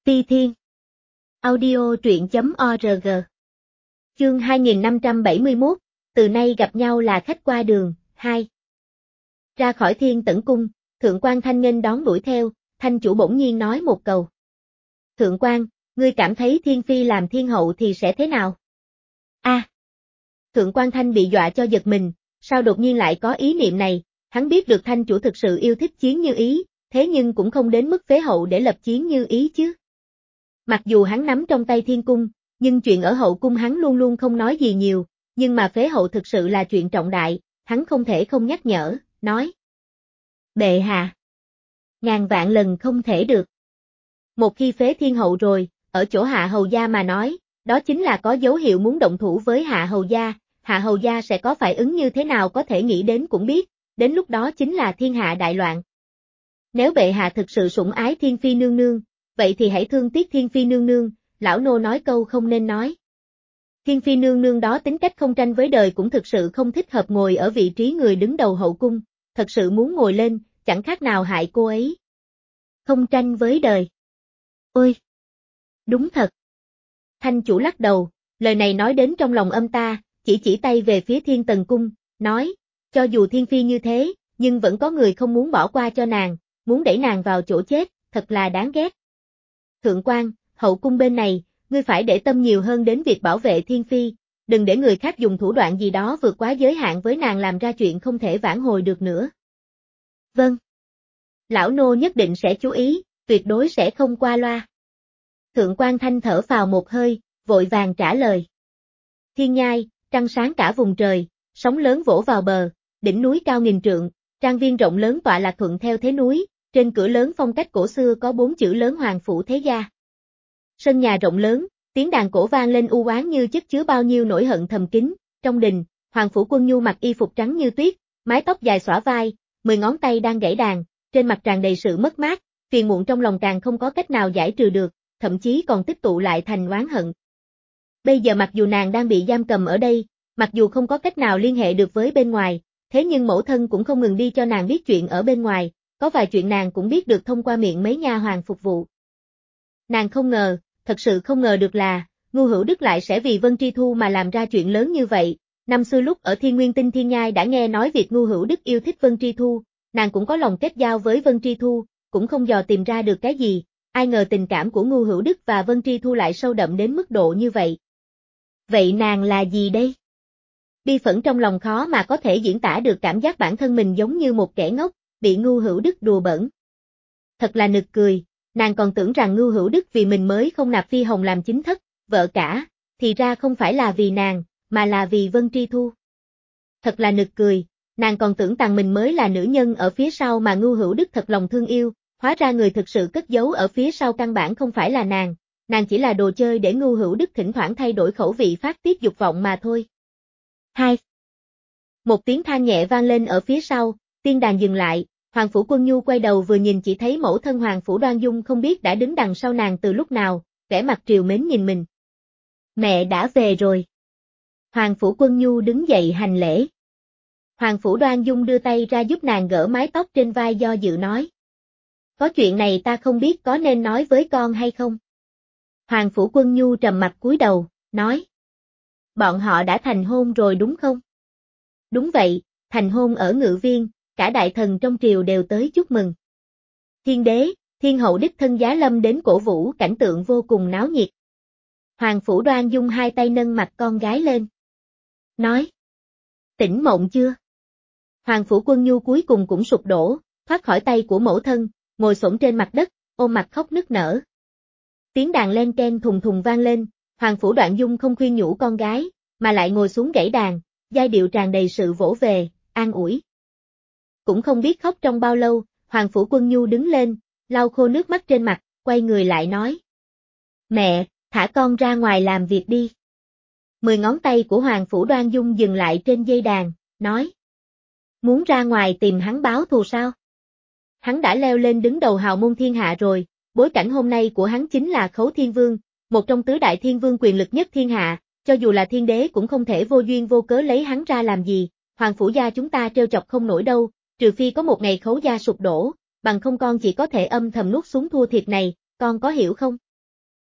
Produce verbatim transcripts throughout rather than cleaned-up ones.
Ti Thiên. Audio truyện chấm org. Chương hai nghìn năm trăm bảy mươi mốt, từ nay gặp nhau là khách qua đường, hai. Ra khỏi Thiên Tẩn Cung, Thượng quan Thanh nghênh đón đuổi theo, Thanh chủ bỗng nhiên nói một câu. Thượng quan, ngươi cảm thấy Thiên Phi làm Thiên Hậu thì sẽ thế nào? A. À. Thượng quan Thanh bị dọa cho giật mình, sao đột nhiên lại có ý niệm này, hắn biết được Thanh chủ thực sự yêu thích Chiến Như Ý, thế nhưng cũng không đến mức phế hậu để lập Chiến Như Ý chứ. Mặc dù hắn nắm trong tay Thiên Cung, nhưng chuyện ở hậu cung hắn luôn luôn không nói gì nhiều, nhưng mà phế hậu thực sự là chuyện trọng đại, hắn không thể không nhắc nhở, nói. Bệ hạ. Ngàn vạn lần không thể được. Một khi phế Thiên Hậu rồi, ở chỗ Hạ Hầu Gia mà nói, đó chính là có dấu hiệu muốn động thủ với Hạ Hầu Gia, Hạ Hầu Gia sẽ có phản ứng như thế nào có thể nghĩ đến cũng biết, đến lúc đó chính là thiên hạ đại loạn. Nếu bệ hạ thực sự sủng ái Thiên Phi nương nương, vậy thì hãy thương tiếc Thiên Phi nương nương, lão nô nói câu không nên nói. Thiên Phi nương nương đó tính cách không tranh với đời cũng thực sự không thích hợp ngồi ở vị trí người đứng đầu hậu cung, thật sự muốn ngồi lên, chẳng khác nào hại cô ấy. Không tranh với đời. Ôi! Đúng thật. Thanh chủ lắc đầu, lời này nói đến trong lòng âm ta, chỉ chỉ tay về phía Thiên Tần Cung, nói, cho dù Thiên Phi như thế, nhưng vẫn có người không muốn bỏ qua cho nàng, muốn đẩy nàng vào chỗ chết, thật là đáng ghét. Thượng quan, hậu cung bên này, ngươi phải để tâm nhiều hơn đến việc bảo vệ Thiên Phi, đừng để người khác dùng thủ đoạn gì đó vượt quá giới hạn với nàng làm ra chuyện không thể vãn hồi được nữa. Vâng. Lão nô nhất định sẽ chú ý, tuyệt đối sẽ không qua loa. Thượng quan Thanh thở phào một hơi, vội vàng trả lời. Thiên nhai, trăng sáng cả vùng trời, sóng lớn vỗ vào bờ, đỉnh núi cao nghìn trượng, trang viên rộng lớn tọa lạc thuận theo thế núi, trên cửa lớn phong cách cổ xưa có bốn chữ lớn Hoàng Phủ Thế Gia. Sân nhà rộng lớn, tiếng đàn cổ vang lên u oán như chất chứa bao nhiêu nỗi hận thầm kín, trong đình, Hoàng Phủ Quân Nhu mặc y phục trắng như tuyết, mái tóc dài xõa vai, mười ngón tay đang gảy đàn, trên mặt tràn đầy sự mất mát, phiền muộn trong lòng càng không có cách nào giải trừ được, thậm chí còn tích tụ lại thành oán hận. Bây giờ mặc dù nàng đang bị giam cầm ở đây, mặc dù không có cách nào liên hệ được với bên ngoài, thế nhưng mẫu thân cũng không ngừng đi cho nàng biết chuyện ở bên ngoài, có vài chuyện nàng cũng biết được thông qua miệng mấy nha hoàn phục vụ. Nàng không ngờ, thật sự không ngờ được là, Ngưu Hữu Đức lại sẽ vì Vân Tri Thu mà làm ra chuyện lớn như vậy. Năm xưa lúc ở Thiên Nguyên Tinh Thiên Nhai đã nghe nói việc Ngưu Hữu Đức yêu thích Vân Tri Thu, nàng cũng có lòng kết giao với Vân Tri Thu, cũng không dò tìm ra được cái gì, ai ngờ tình cảm của Ngưu Hữu Đức và Vân Tri Thu lại sâu đậm đến mức độ như vậy. Vậy nàng là gì đây? Bi phẫn trong lòng khó mà có thể diễn tả được cảm giác bản thân mình giống như một kẻ ngốc, bị Ngưu Hữu Đức đùa bỡn. Thật là nực cười, nàng còn tưởng rằng Ngưu Hữu Đức vì mình mới không nạp Phi Hồng làm chính thất, vợ cả, thì ra không phải là vì nàng, mà là vì Vân Tri Thu. Thật là nực cười, nàng còn tưởng rằng mình mới là nữ nhân ở phía sau mà Ngưu Hữu Đức thật lòng thương yêu, hóa ra người thực sự cất giấu ở phía sau căn bản không phải là nàng, nàng chỉ là đồ chơi để Ngưu Hữu Đức thỉnh thoảng thay đổi khẩu vị phát tiết dục vọng mà thôi. Hai. Một tiếng than nhẹ vang lên ở phía sau, tiên đàn dừng lại, Hoàng Phủ Quân Nhu quay đầu vừa nhìn chỉ thấy mẫu thân Hoàng Phủ Đoan Dung không biết đã đứng đằng sau nàng từ lúc nào, vẻ mặt trìu mến nhìn mình. Mẹ đã về rồi. Hoàng Phủ Quân Nhu đứng dậy hành lễ. Hoàng Phủ Đoan Dung đưa tay ra giúp nàng gỡ mái tóc trên vai do dự nói. Có chuyện này ta không biết có nên nói với con hay không? Hoàng Phủ Quân Nhu trầm mặt cúi đầu, nói. Bọn họ đã thành hôn rồi đúng không? Đúng vậy, thành hôn ở Ngự Viên, cả đại thần trong triều đều tới chúc mừng. Thiên đế, thiên hậu đích thân giá lâm đến cổ vũ cảnh tượng vô cùng náo nhiệt. Hoàng Phủ Đoan Dung hai tay nâng mặt con gái lên. Nói. Tỉnh mộng chưa? Hoàng Phủ Quân Nhu cuối cùng cũng sụp đổ, thoát khỏi tay của mẫu thân, ngồi xổm trên mặt đất, ôm mặt khóc nức nở. Tiếng đàn len ken thùng thùng vang lên, Hoàng Phủ Đoan Dung không khuyên nhủ con gái, mà lại ngồi xuống gảy đàn, giai điệu tràn đầy sự vỗ về, an ủi. Cũng không biết khóc trong bao lâu, Hoàng Phủ Quân Nhu đứng lên, lau khô nước mắt trên mặt, quay người lại nói. Mẹ, thả con ra ngoài làm việc đi. Mười ngón tay của Hoàng Phủ Đoan Dung dừng lại trên dây đàn, nói. Muốn ra ngoài tìm hắn báo thù sao? Hắn đã leo lên đứng đầu hào môn thiên hạ rồi, bối cảnh hôm nay của hắn chính là Khấu Thiên Vương, một trong tứ đại thiên vương quyền lực nhất thiên hạ, cho dù là thiên đế cũng không thể vô duyên vô cớ lấy hắn ra làm gì, Hoàng Phủ gia chúng ta trêu chọc không nổi đâu, trừ phi có một ngày Khấu gia sụp đổ, bằng không con chỉ có thể âm thầm nuốt xuống thua thiệt này, con có hiểu không?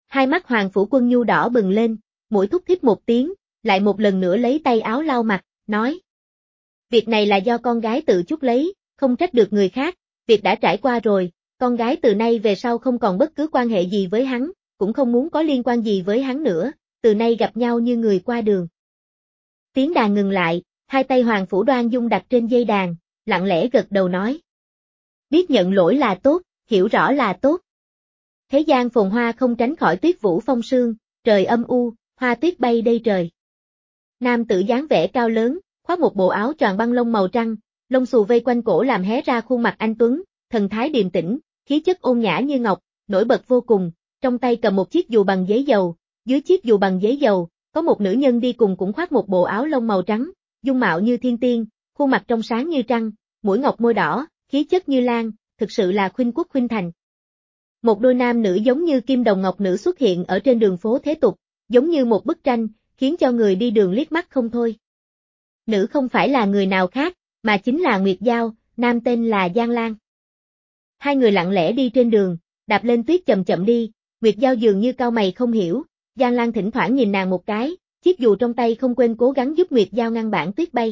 Hai mắt Hoàng Phủ Quân Nhu đỏ bừng lên, mũi thúc thích một tiếng, lại một lần nữa lấy tay áo lau mặt, nói. Việc này là do con gái tự chuốc lấy, không trách được người khác, việc đã trải qua rồi, con gái từ nay về sau không còn bất cứ quan hệ gì với hắn, cũng không muốn có liên quan gì với hắn nữa, từ nay gặp nhau như người qua đường. Tiếng đàn ngừng lại, hai tay Hoàng Phủ Đoan Dung đặt trên dây đàn, lặng lẽ gật đầu nói. Biết nhận lỗi là tốt, hiểu rõ là tốt. Thế gian phồn hoa không tránh khỏi tuyết vũ phong sương, trời âm u, hoa tuyết bay đầy trời. Nam tử dáng vẻ cao lớn, khoác một bộ áo choàng băng lông màu trắng, lông xù vây quanh cổ làm hé ra khuôn mặt anh tuấn, thần thái điềm tĩnh, khí chất ôn nhã như ngọc, nổi bật vô cùng, trong tay cầm một chiếc dù bằng giấy dầu, dưới chiếc dù bằng giấy dầu, có một nữ nhân đi cùng cũng khoác một bộ áo lông màu trắng, dung mạo như thiên tiên, khuôn mặt trong sáng như trăng, mũi ngọc môi đỏ, khí chất như lan, thực sự là khuynh quốc khuynh thành. Một đôi nam nữ giống như kim đồng ngọc nữ xuất hiện ở trên đường phố thế tục, giống như một bức tranh, khiến cho người đi đường liếc mắt không thôi. Nữ không phải là người nào khác, mà chính là Nguyệt Giao, nam tên là Giang Lan. Hai người lặng lẽ đi trên đường, đạp lên tuyết chậm chậm đi, Nguyệt Giao dường như cau mày không hiểu, Giang Lan thỉnh thoảng nhìn nàng một cái, chiếc dù trong tay không quên cố gắng giúp Nguyệt Giao ngăn bản tuyết bay.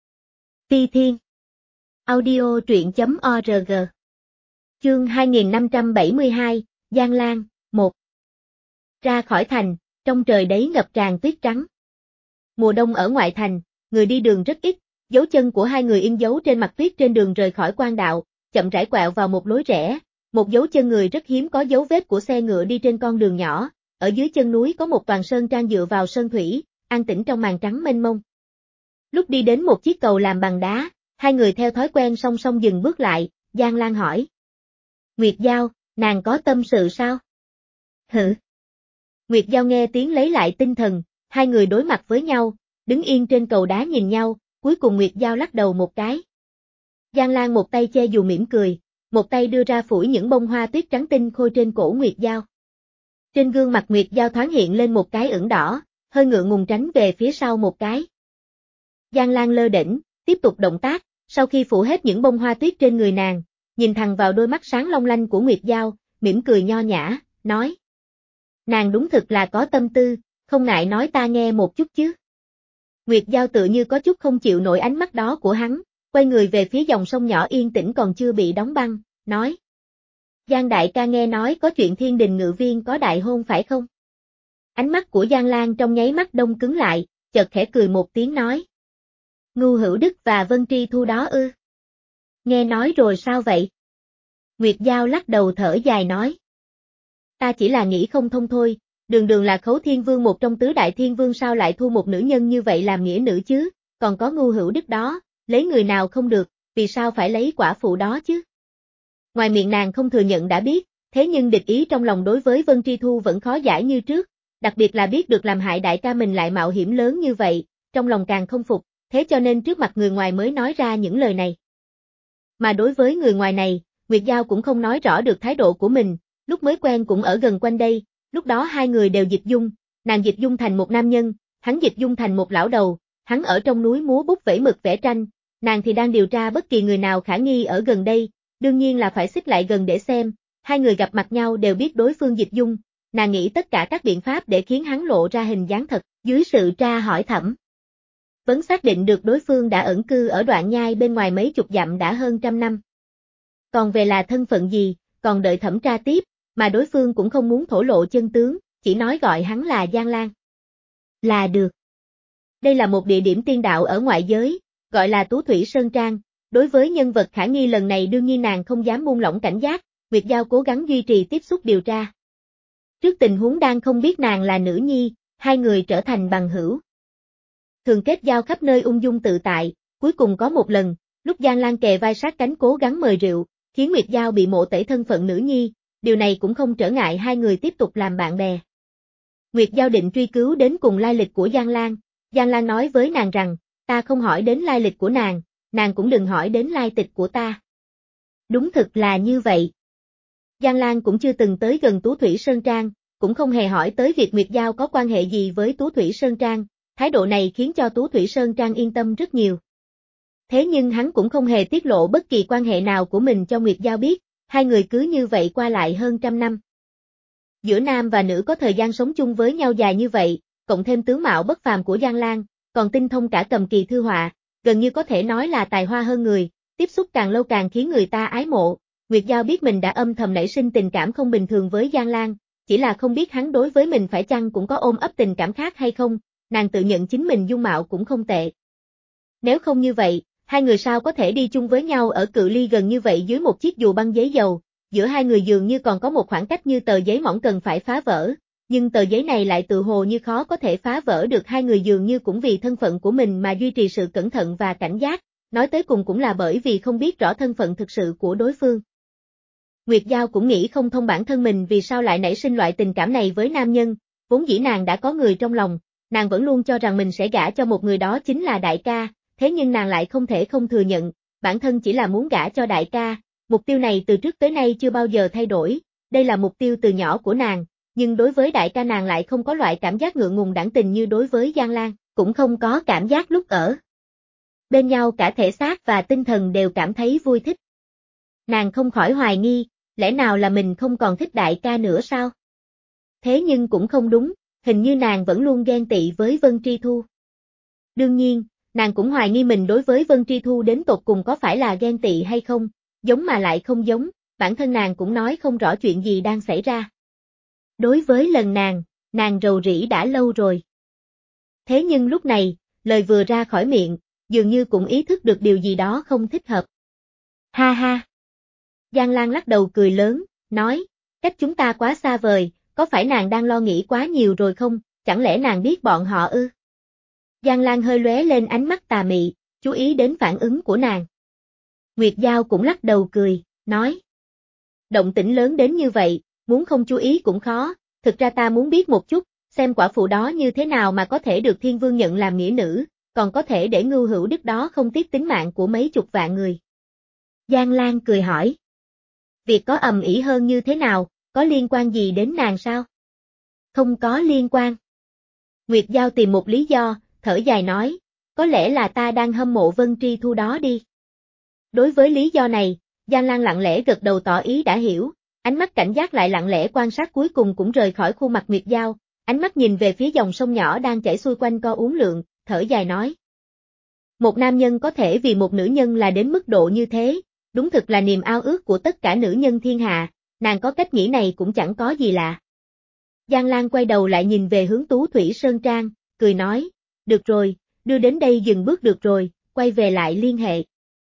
Ti Thiên Audio truyện.org Chương hai nghìn năm trăm bảy mươi hai, Giang Lan, một Ra khỏi thành, trong trời đấy ngập tràn tuyết trắng. Mùa đông ở ngoại thành, người đi đường rất ít, dấu chân của hai người in dấu trên mặt tuyết trên đường rời khỏi quan đạo, chậm rãi quẹo vào một lối rẽ, một dấu chân người rất hiếm có dấu vết của xe ngựa đi trên con đường nhỏ, ở dưới chân núi có một toàn sơn trang dựa vào sơn thủy, an tĩnh trong màn trắng mênh mông. Lúc đi đến một chiếc cầu làm bằng đá, hai người theo thói quen song song dừng bước lại, Giang Lan hỏi. Nguyệt Giao, nàng có tâm sự sao? Hử? Nguyệt Giao nghe tiếng lấy lại tinh thần, hai người đối mặt với nhau, đứng yên trên cầu đá nhìn nhau, cuối cùng Nguyệt Giao lắc đầu một cái. Giang Lan một tay che dù mỉm cười, một tay đưa ra phủi những bông hoa tuyết trắng tinh khôi trên cổ Nguyệt Giao. Trên gương mặt Nguyệt Giao thoáng hiện lên một cái ửng đỏ, hơi ngượng ngùng tránh về phía sau một cái. Giang Lan lơ đễnh, tiếp tục động tác, sau khi phủ hết những bông hoa tuyết trên người nàng, nhìn thẳng vào đôi mắt sáng long lanh của Nguyệt Giao, mỉm cười nho nhã, nói. Nàng đúng thực là có tâm tư, không ngại nói ta nghe một chút chứ. Nguyệt Giao tự như có chút không chịu nổi ánh mắt đó của hắn, quay người về phía dòng sông nhỏ yên tĩnh còn chưa bị đóng băng, nói. Giang đại ca nghe nói có chuyện Thiên Đình Ngự Viên có đại hôn phải không? Ánh mắt của Giang Lan trong nháy mắt đông cứng lại, chợt khẽ cười một tiếng nói. Ngưu Hữu Đức và Vân Tri Thu đó ư? Nghe nói rồi sao vậy? Nguyệt Giao lắc đầu thở dài nói. Ta chỉ là nghĩ không thông thôi, đường đường là Khấu Thiên Vương một trong tứ đại thiên vương sao lại thu một nữ nhân như vậy làm nghĩa nữ chứ, còn có Ngưu Hữu Đức đó, lấy người nào không được, vì sao phải lấy quả phụ đó chứ? Ngoài miệng nàng không thừa nhận đã biết, thế nhưng địch ý trong lòng đối với Vân Tri Thu vẫn khó giải như trước, đặc biệt là biết được làm hại đại ca mình lại mạo hiểm lớn như vậy, trong lòng càng không phục, thế cho nên trước mặt người ngoài mới nói ra những lời này. Mà đối với người ngoài này, Nguyệt Giao cũng không nói rõ được thái độ của mình, lúc mới quen cũng ở gần quanh đây, lúc đó hai người đều dịch dung, nàng dịch dung thành một nam nhân, hắn dịch dung thành một lão đầu, hắn ở trong núi múa bút vẽ mực vẽ tranh, nàng thì đang điều tra bất kỳ người nào khả nghi ở gần đây, đương nhiên là phải xích lại gần để xem, hai người gặp mặt nhau đều biết đối phương dịch dung, nàng nghĩ tất cả các biện pháp để khiến hắn lộ ra hình dáng thật, dưới sự tra hỏi thẩm. Vẫn xác định được đối phương đã ẩn cư ở đoạn nhai bên ngoài mấy chục dặm đã hơn trăm năm. Còn về là thân phận gì, còn đợi thẩm tra tiếp, mà đối phương cũng không muốn thổ lộ chân tướng, chỉ nói gọi hắn là Giang Lan. Là được. Đây là một địa điểm tiên đạo ở ngoại giới, gọi là Tú Thủy Sơn Trang, đối với nhân vật khả nghi lần này đương nhiên nàng không dám buông lỏng cảnh giác, Nguyệt Giao cố gắng duy trì tiếp xúc điều tra. Trước tình huống đang không biết nàng là nữ nhi, hai người trở thành bằng hữu. Thường kết giao khắp nơi ung dung tự tại, cuối cùng có một lần, lúc Giang Lan kề vai sát cánh cố gắng mời rượu, khiến Nguyệt Giao bị mộ tẩy thân phận nữ nhi, điều này cũng không trở ngại hai người tiếp tục làm bạn bè. Nguyệt Giao định truy cứu đến cùng lai lịch của Giang Lan, Giang Lan nói với nàng rằng, ta không hỏi đến lai lịch của nàng, nàng cũng đừng hỏi đến lai tịch của ta. Đúng thực là như vậy. Giang Lan cũng chưa từng tới gần Tú Thủy Sơn Trang, cũng không hề hỏi tới việc Nguyệt Giao có quan hệ gì với Tú Thủy Sơn Trang, thái độ này khiến cho Tú Thủy Sơn Trang yên tâm rất nhiều. Thế nhưng hắn cũng không hề tiết lộ bất kỳ quan hệ nào của mình cho Nguyệt Giao biết, hai người cứ như vậy qua lại hơn trăm năm. Giữa nam và nữ có thời gian sống chung với nhau dài như vậy, cộng thêm tướng mạo bất phàm của Giang Lang, còn tinh thông cả cầm kỳ thư họa, gần như có thể nói là tài hoa hơn người, tiếp xúc càng lâu càng khiến người ta ái mộ. Nguyệt Giao biết mình đã âm thầm nảy sinh tình cảm không bình thường với Giang Lang, chỉ là không biết hắn đối với mình phải chăng cũng có ôm ấp tình cảm khác hay không, nàng tự nhận chính mình dung mạo cũng không tệ. Nếu không như vậy, hai người sao có thể đi chung với nhau ở cự ly gần như vậy dưới một chiếc dù băng giấy dầu, giữa hai người dường như còn có một khoảng cách như tờ giấy mỏng cần phải phá vỡ, nhưng tờ giấy này lại tự hồ như khó có thể phá vỡ được, hai người dường như cũng vì thân phận của mình mà duy trì sự cẩn thận và cảnh giác, nói tới cùng cũng là bởi vì không biết rõ thân phận thực sự của đối phương. Nguyệt Giao cũng nghĩ không thông bản thân mình vì sao lại nảy sinh loại tình cảm này với nam nhân, vốn dĩ nàng đã có người trong lòng, nàng vẫn luôn cho rằng mình sẽ gả cho một người đó chính là đại ca, thế nhưng nàng lại không thể không thừa nhận, bản thân chỉ là muốn gả cho đại ca, mục tiêu này từ trước tới nay chưa bao giờ thay đổi, đây là mục tiêu từ nhỏ của nàng, nhưng đối với đại ca nàng lại không có loại cảm giác ngượng ngùng đãng tình như đối với Giang Lang, cũng không có cảm giác lúc ở bên nhau cả thể xác và tinh thần đều cảm thấy vui thích. Nàng không khỏi hoài nghi, lẽ nào là mình không còn thích đại ca nữa sao? Thế nhưng cũng không đúng, hình như nàng vẫn luôn ghen tị với Vân Tri Thu. Đương nhiên, nàng cũng hoài nghi mình đối với Vân Tri Thu đến tột cùng có phải là ghen tị hay không, giống mà lại không giống, bản thân nàng cũng nói không rõ chuyện gì đang xảy ra. Đối với lần nàng, nàng rầu rĩ đã lâu rồi. Thế nhưng lúc này, lời vừa ra khỏi miệng, dường như cũng ý thức được điều gì đó không thích hợp. Ha ha! Giang Lang lắc đầu cười lớn, nói, cách chúng ta quá xa vời, có phải nàng đang lo nghĩ quá nhiều rồi không, chẳng lẽ nàng biết bọn họ ư? Giang Lang hơi lóe lên ánh mắt tà mị, chú ý đến phản ứng của nàng. Nguyệt Giao cũng lắc đầu cười, nói, động tĩnh lớn đến như vậy, muốn không chú ý cũng khó, thực ra ta muốn biết một chút, xem quả phụ đó như thế nào mà có thể được Thiên Vương nhận làm nghĩa nữ, còn có thể để Ngưu Hữu Đức đó không tiếc tính mạng của mấy chục vạn người. Giang Lang cười hỏi, việc có ầm ĩ hơn như thế nào, có liên quan gì đến nàng sao? Không có liên quan. Nguyệt Giao tìm một lý do, thở dài nói, có lẽ là ta đang hâm mộ Vân Tri Thu đó đi. Đối với lý do này, Giang Lang lặng lẽ gật đầu tỏ ý đã hiểu, ánh mắt cảnh giác lại lặng lẽ quan sát cuối cùng cũng rời khỏi khuôn mặt Nguyệt Giao, ánh mắt nhìn về phía dòng sông nhỏ đang chảy xuôi quanh co uốn lượn, thở dài nói. Một nam nhân có thể vì một nữ nhân là đến mức độ như thế, đúng thực là niềm ao ước của tất cả nữ nhân thiên hạ, nàng có cách nghĩ này cũng chẳng có gì lạ. Giang Lang quay đầu lại nhìn về hướng Tú Thủy Sơn Trang, cười nói, được rồi, đưa đến đây dừng bước được rồi, quay về lại liên hệ.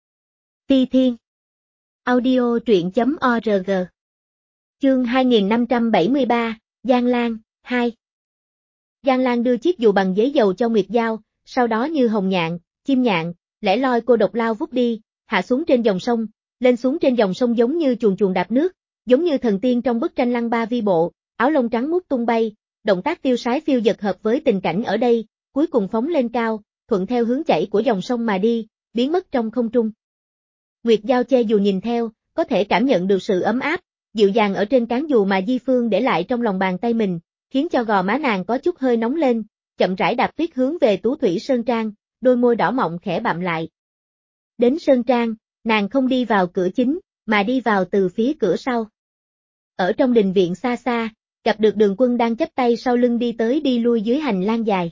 Ti Thiên Audio truyện chấm org Chương hai nghìn năm trăm bảy mươi ba, Giang Lang, hai Giang Lang đưa chiếc dù bằng giấy dầu cho Nguyệt Giao, sau đó như hồng nhạn, chim nhạn, lẻ loi cô độc lao vút đi, hạ xuống trên dòng sông, lên xuống trên dòng sông giống như chuồn chuồn đạp nước, giống như thần tiên trong bức tranh Lăng Ba Vi Bộ, áo lông trắng mút tung bay, động tác tiêu sái phiêu dật hợp với tình cảnh ở đây, cuối cùng phóng lên cao, thuận theo hướng chảy của dòng sông mà đi, biến mất trong không trung. Nguyệt Giao che dù nhìn theo, có thể cảm nhận được sự ấm áp, dịu dàng ở trên cán dù mà Di Phương để lại trong lòng bàn tay mình, khiến cho gò má nàng có chút hơi nóng lên, chậm rãi đạp tuyết hướng về Tú Thủy Sơn Trang, đôi môi đỏ mọng khẽ bặm lại. Đến Sơn Trang, nàng không đi vào cửa chính, mà đi vào từ phía cửa sau. Ở trong đình viện xa xa, gặp được Đường Quân đang chắp tay sau lưng đi tới đi lui dưới hành lang dài.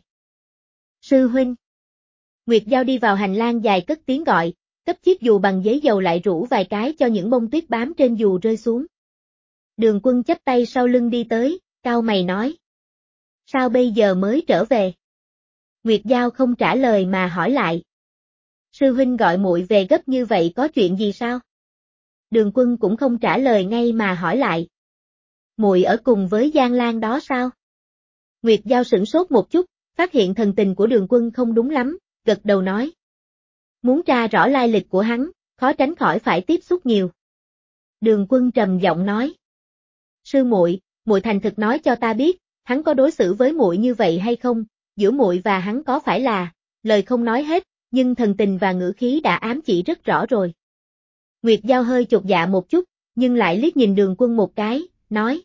Sư huynh. Nguyệt Giao đi vào hành lang dài cất tiếng gọi, cấp chiếc dù bằng giấy dầu lại rủ vài cái cho những bông tuyết bám trên dù rơi xuống. Đường Quân chắp tay sau lưng đi tới, cau mày nói. Sao bây giờ mới trở về? Nguyệt Giao không trả lời mà hỏi lại. Sư huynh gọi muội về gấp như vậy có chuyện gì sao? Đường Quân cũng không trả lời ngay mà hỏi lại. Muội ở cùng với Giang Lang đó sao? Nguyệt Giao sửng sốt một chút, phát hiện thần tình của Đường Quân không đúng lắm, gật đầu nói. Muốn tra rõ lai lịch của hắn, khó tránh khỏi phải tiếp xúc nhiều. Đường Quân trầm giọng nói. Sư muội, muội thành thực nói cho ta biết, hắn có đối xử với muội như vậy hay không, giữa muội và hắn có phải là, lời không nói hết, nhưng thần tình và ngữ khí đã ám chỉ rất rõ rồi. Nguyệt Giao hơi chột dạ một chút, nhưng lại liếc nhìn Đường Quân một cái, nói.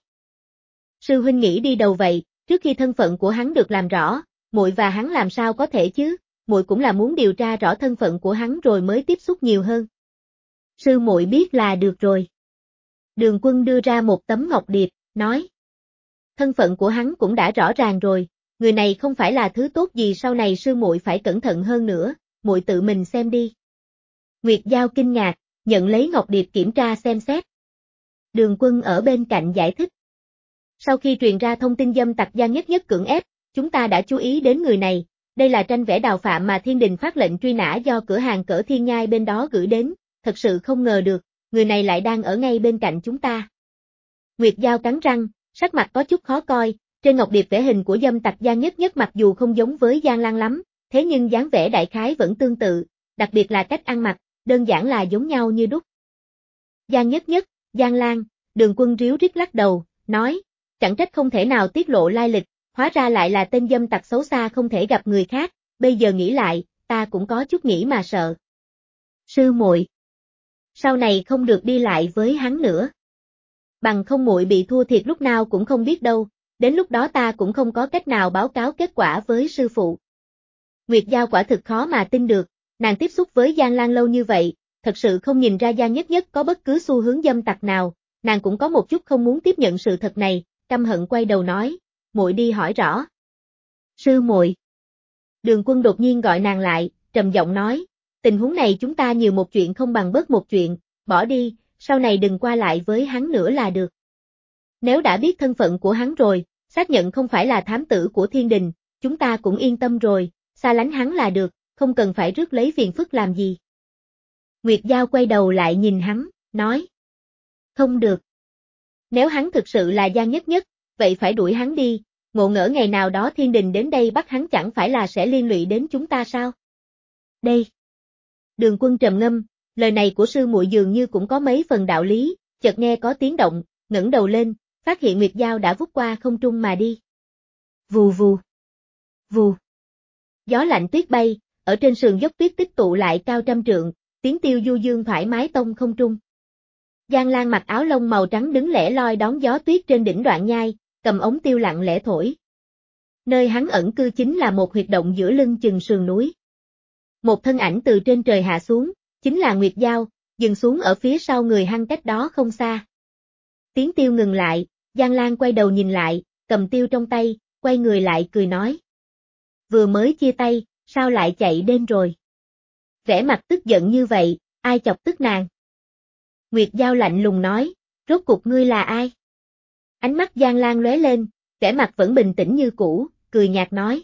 Sư huynh nghĩ đi đâu vậy, trước khi thân phận của hắn được làm rõ, muội và hắn làm sao có thể chứ, muội cũng là muốn điều tra rõ thân phận của hắn rồi mới tiếp xúc nhiều hơn. Sư muội biết là được rồi. Đường Quân đưa ra một tấm ngọc điệp, nói. thân phận của hắn cũng đã rõ ràng rồi, người này không phải là thứ tốt gì, sau này sư muội phải cẩn thận hơn nữa, muội tự mình xem đi. Nguyệt Giao kinh ngạc, nhận lấy ngọc điệp kiểm tra xem xét. Đường Quân ở bên cạnh giải thích. Sau khi truyền ra thông tin dâm tặc Giang Nhất Nhất cưỡng ép, chúng ta đã chú ý đến người này, đây là tranh vẽ đào phạm mà Thiên Đình phát lệnh truy nã do cửa hàng Cỡ Thiên Nhai bên đó gửi đến, thật sự không ngờ được, người này lại đang ở ngay bên cạnh chúng ta. Nguyệt Giao cắn răng, sắc mặt có chút khó coi, trên ngọc điệp vẽ hình của dâm tặc Giang Nhất Nhất mặc dù không giống với Giang Lan lắm, thế nhưng dáng vẻ đại khái vẫn tương tự, đặc biệt là cách ăn mặc, đơn giản là giống nhau như đúc. Giang Nhất Nhất, Giang Lan, Đường Quân ríu rít lắc đầu, nói, chẳng trách không thể nào tiết lộ lai lịch, hóa ra lại là tên dâm tặc xấu xa không thể gặp người khác, bây giờ nghĩ lại, ta cũng có chút nghĩ mà sợ. Sư muội, sau này không được đi lại với hắn nữa. Bằng không muội bị thua thiệt lúc nào cũng không biết đâu, đến lúc đó ta cũng không có cách nào báo cáo kết quả với sư phụ. Nguyệt Giao quả thực khó mà tin được, nàng tiếp xúc với Giang Lan lâu như vậy, thật sự không nhìn ra Giang Nhất Nhất có bất cứ xu hướng dâm tặc nào, nàng cũng có một chút không muốn tiếp nhận sự thật này, căm hận quay đầu nói, muội đi hỏi rõ. Sư muội. Đường Quân đột nhiên gọi nàng lại, trầm giọng nói, tình huống này chúng ta nhiều một chuyện không bằng bớt một chuyện, bỏ đi, sau này đừng qua lại với hắn nữa là được. Nếu đã biết thân phận của hắn rồi, xác nhận không phải là thám tử của Thiên Đình, chúng ta cũng yên tâm rồi, xa lánh hắn là được, không cần phải rước lấy phiền phức làm gì. Nguyệt Giao quay đầu lại nhìn hắn, nói. Không được. Nếu hắn thực sự là Giang Nhất Nhất, vậy phải đuổi hắn đi, ngộ ngỡ ngày nào đó Thiên Đình đến đây bắt hắn chẳng phải là sẽ liên lụy đến chúng ta sao? Đây. Đường Quân trầm ngâm, lời này của sư muội dường như cũng có mấy phần đạo lý, chợt nghe có tiếng động, ngẩng đầu lên, phát hiện Nguyệt Giao đã vút qua không trung mà đi. Vù vù. Vù. Gió lạnh tuyết bay, ở trên sườn dốc tuyết tích tụ lại cao trăm trượng, tiếng tiêu du dương thoải mái tông không trung. Giang Lan mặc áo lông màu trắng đứng lẻ loi đón gió tuyết trên đỉnh đoạn nhai, cầm ống tiêu lặng lẽ thổi. Nơi hắn ẩn cư chính là một huyệt động giữa lưng chừng sườn núi. Một thân ảnh từ trên trời hạ xuống, chính là Nguyệt Giao, dừng xuống ở phía sau người hắn cách đó không xa. Tiếng tiêu ngừng lại, Giang Lan quay đầu nhìn lại, cầm tiêu trong tay, quay người lại cười nói. Vừa mới chia tay, sao lại chạy đến rồi? Vẻ mặt tức giận như vậy, ai chọc tức nàng? Nguyệt Giao lạnh lùng nói, rốt cuộc ngươi là ai? Ánh mắt Giang Lan lóe lên, vẻ mặt vẫn bình tĩnh như cũ, cười nhạt nói.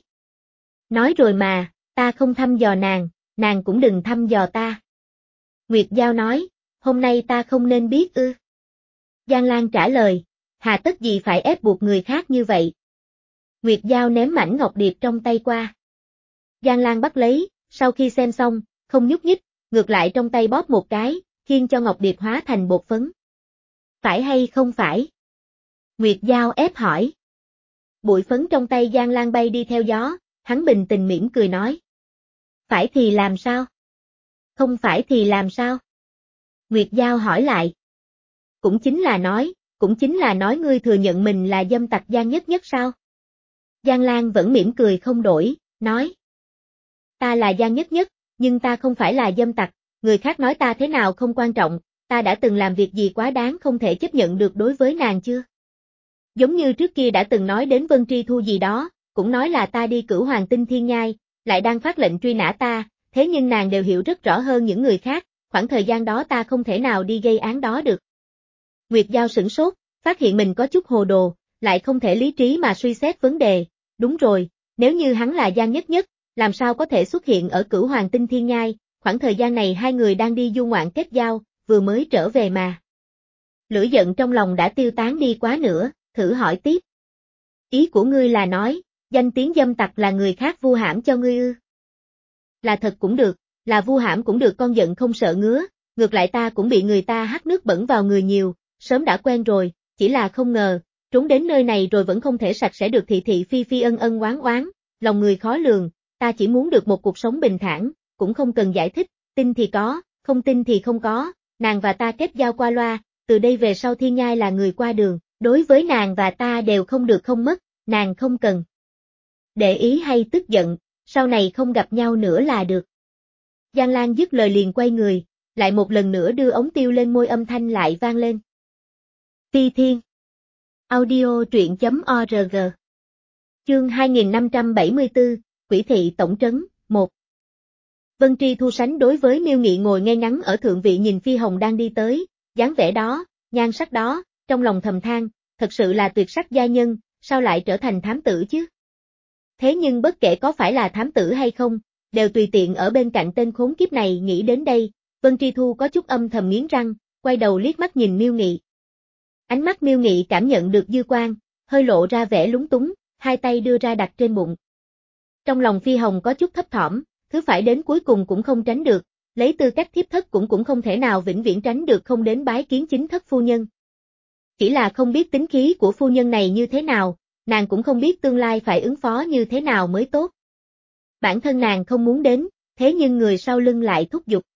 Nói rồi mà, ta không thăm dò nàng, nàng cũng đừng thăm dò ta. Nguyệt Giao nói, hôm nay ta không nên biết ư. Giang Lan trả lời, hà tất gì phải ép buộc người khác như vậy. Nguyệt Giao ném mảnh ngọc điệp trong tay qua. Giang Lan bắt lấy, sau khi xem xong, không nhúc nhích, ngược lại trong tay bóp một cái, khiến cho ngọc điệp hóa thành bột phấn. Phải hay không phải? Nguyệt Giao ép hỏi. Bụi phấn trong tay Giang Lan bay đi theo gió, hắn bình tình mỉm cười nói. Phải thì làm sao? Không phải thì làm sao? Nguyệt Giao hỏi lại. Cũng chính là nói, cũng chính là nói ngươi thừa nhận mình là dâm tặc Giang Nhất Nhất sao? Giang Lan vẫn mỉm cười không đổi, nói. Ta là Giang Nhất Nhất, nhưng ta không phải là dâm tặc, người khác nói ta thế nào không quan trọng, ta đã từng làm việc gì quá đáng không thể chấp nhận được đối với nàng chưa? Giống như trước kia đã từng nói đến Vân Tri Thu gì đó, cũng nói là ta đi Cửu Hoàng Tinh Thiên Nhai, lại đang phát lệnh truy nã ta, thế nhưng nàng đều hiểu rất rõ hơn những người khác, khoảng thời gian đó ta không thể nào đi gây án đó được. Nguyệt Giao sửng sốt, phát hiện mình có chút hồ đồ, lại không thể lý trí mà suy xét vấn đề, đúng rồi, nếu như hắn là Giang Nhất Nhất, làm sao có thể xuất hiện ở Cửu Hoàng Tinh Thiên Nhai, khoảng thời gian này hai người đang đi du ngoạn kết giao, vừa mới trở về mà. Lửa giận trong lòng đã tiêu tán đi quá nữa, thử hỏi tiếp. Ý của ngươi là nói, danh tiếng dâm tặc là người khác vu hãm cho ngươi ư? Là thật cũng được, là vu hãm cũng được, con giận không sợ ngứa, ngược lại ta cũng bị người ta hắt nước bẩn vào người nhiều, sớm đã quen rồi, chỉ là không ngờ, trốn đến nơi này rồi vẫn không thể sạch sẽ được thị thị phi phi ân ân oán oán, lòng người khó lường, ta chỉ muốn được một cuộc sống bình thản, cũng không cần giải thích, tin thì có, không tin thì không có, nàng và ta kết giao qua loa, từ đây về sau Thiên Nhai là người qua đường, đối với nàng và ta đều không được không mất, nàng không cần để ý hay tức giận, sau này không gặp nhau nữa là được. Giang Lan dứt lời liền quay người, lại một lần nữa đưa ống tiêu lên môi, âm thanh lại vang lên. Phi thiên. Audio truyện chấm org. Chương hai nghìn năm trăm bảy mươi tư, Quỷ thị tổng trấn, một. Vân Tri Thu sánh đối với Miêu Nghị ngồi ngay ngắn ở thượng vị nhìn Phi Hồng đang đi tới, dáng vẻ đó, nhan sắc đó, trong lòng thầm than, thật sự là tuyệt sắc gia nhân, sao lại trở thành thám tử chứ? Thế nhưng bất kể có phải là thám tử hay không, đều tùy tiện ở bên cạnh tên khốn kiếp này. Nghĩ đến đây, Vân Tri Thu có chút âm thầm nghiến răng, quay đầu liếc mắt nhìn Miêu Nghị. Ánh mắt Miêu Nghị cảm nhận được dư quang, hơi lộ ra vẻ lúng túng, hai tay đưa ra đặt trên bụng. Trong lòng Phi Hồng có chút thấp thỏm, thứ phải đến cuối cùng cũng không tránh được, lấy tư cách thiếp thất cũng cũng không thể nào vĩnh viễn tránh được không đến bái kiến chính thất phu nhân. Chỉ là không biết tính khí của phu nhân này như thế nào, nàng cũng không biết tương lai phải ứng phó như thế nào mới tốt. Bản thân nàng không muốn đến, thế nhưng người sau lưng lại thúc giục.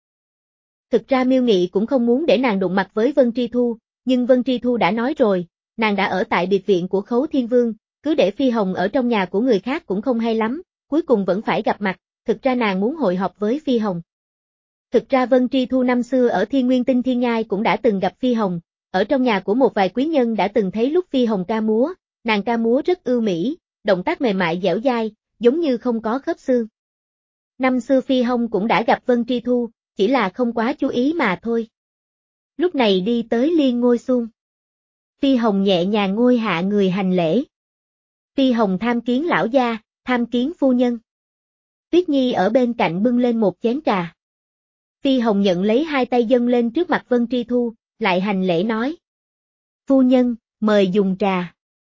Thực ra Miêu Nghị cũng không muốn để nàng đụng mặt với Vân Tri Thu, nhưng Vân Tri Thu đã nói rồi, nàng đã ở tại biệt viện của Khấu Thiên Vương, cứ để Phi Hồng ở trong nhà của người khác cũng không hay lắm, cuối cùng vẫn phải gặp mặt, thực ra nàng muốn hội họp với Phi Hồng. Thực ra Vân Tri Thu năm xưa ở Thiên Nguyên Tinh Thiên Nhai cũng đã từng gặp Phi Hồng, ở trong nhà của một vài quý nhân đã từng thấy lúc Phi Hồng ca múa, nàng ca múa rất ưu mỹ, động tác mềm mại dẻo dai, giống như không có khớp xương. Năm xưa Phi Hồng cũng đã gặp Vân Tri Thu, chỉ là không quá chú ý mà thôi. Lúc này đi tới Liên ngôi xuông. Phi Hồng nhẹ nhàng ngôi hạ người hành lễ. Phi Hồng tham kiến lão gia, tham kiến phu nhân. Tuyết Nhi ở bên cạnh bưng lên một chén trà. Phi Hồng nhận lấy hai tay dâng lên trước mặt Vân Tri Thu, lại hành lễ nói. Phu nhân, mời dùng trà.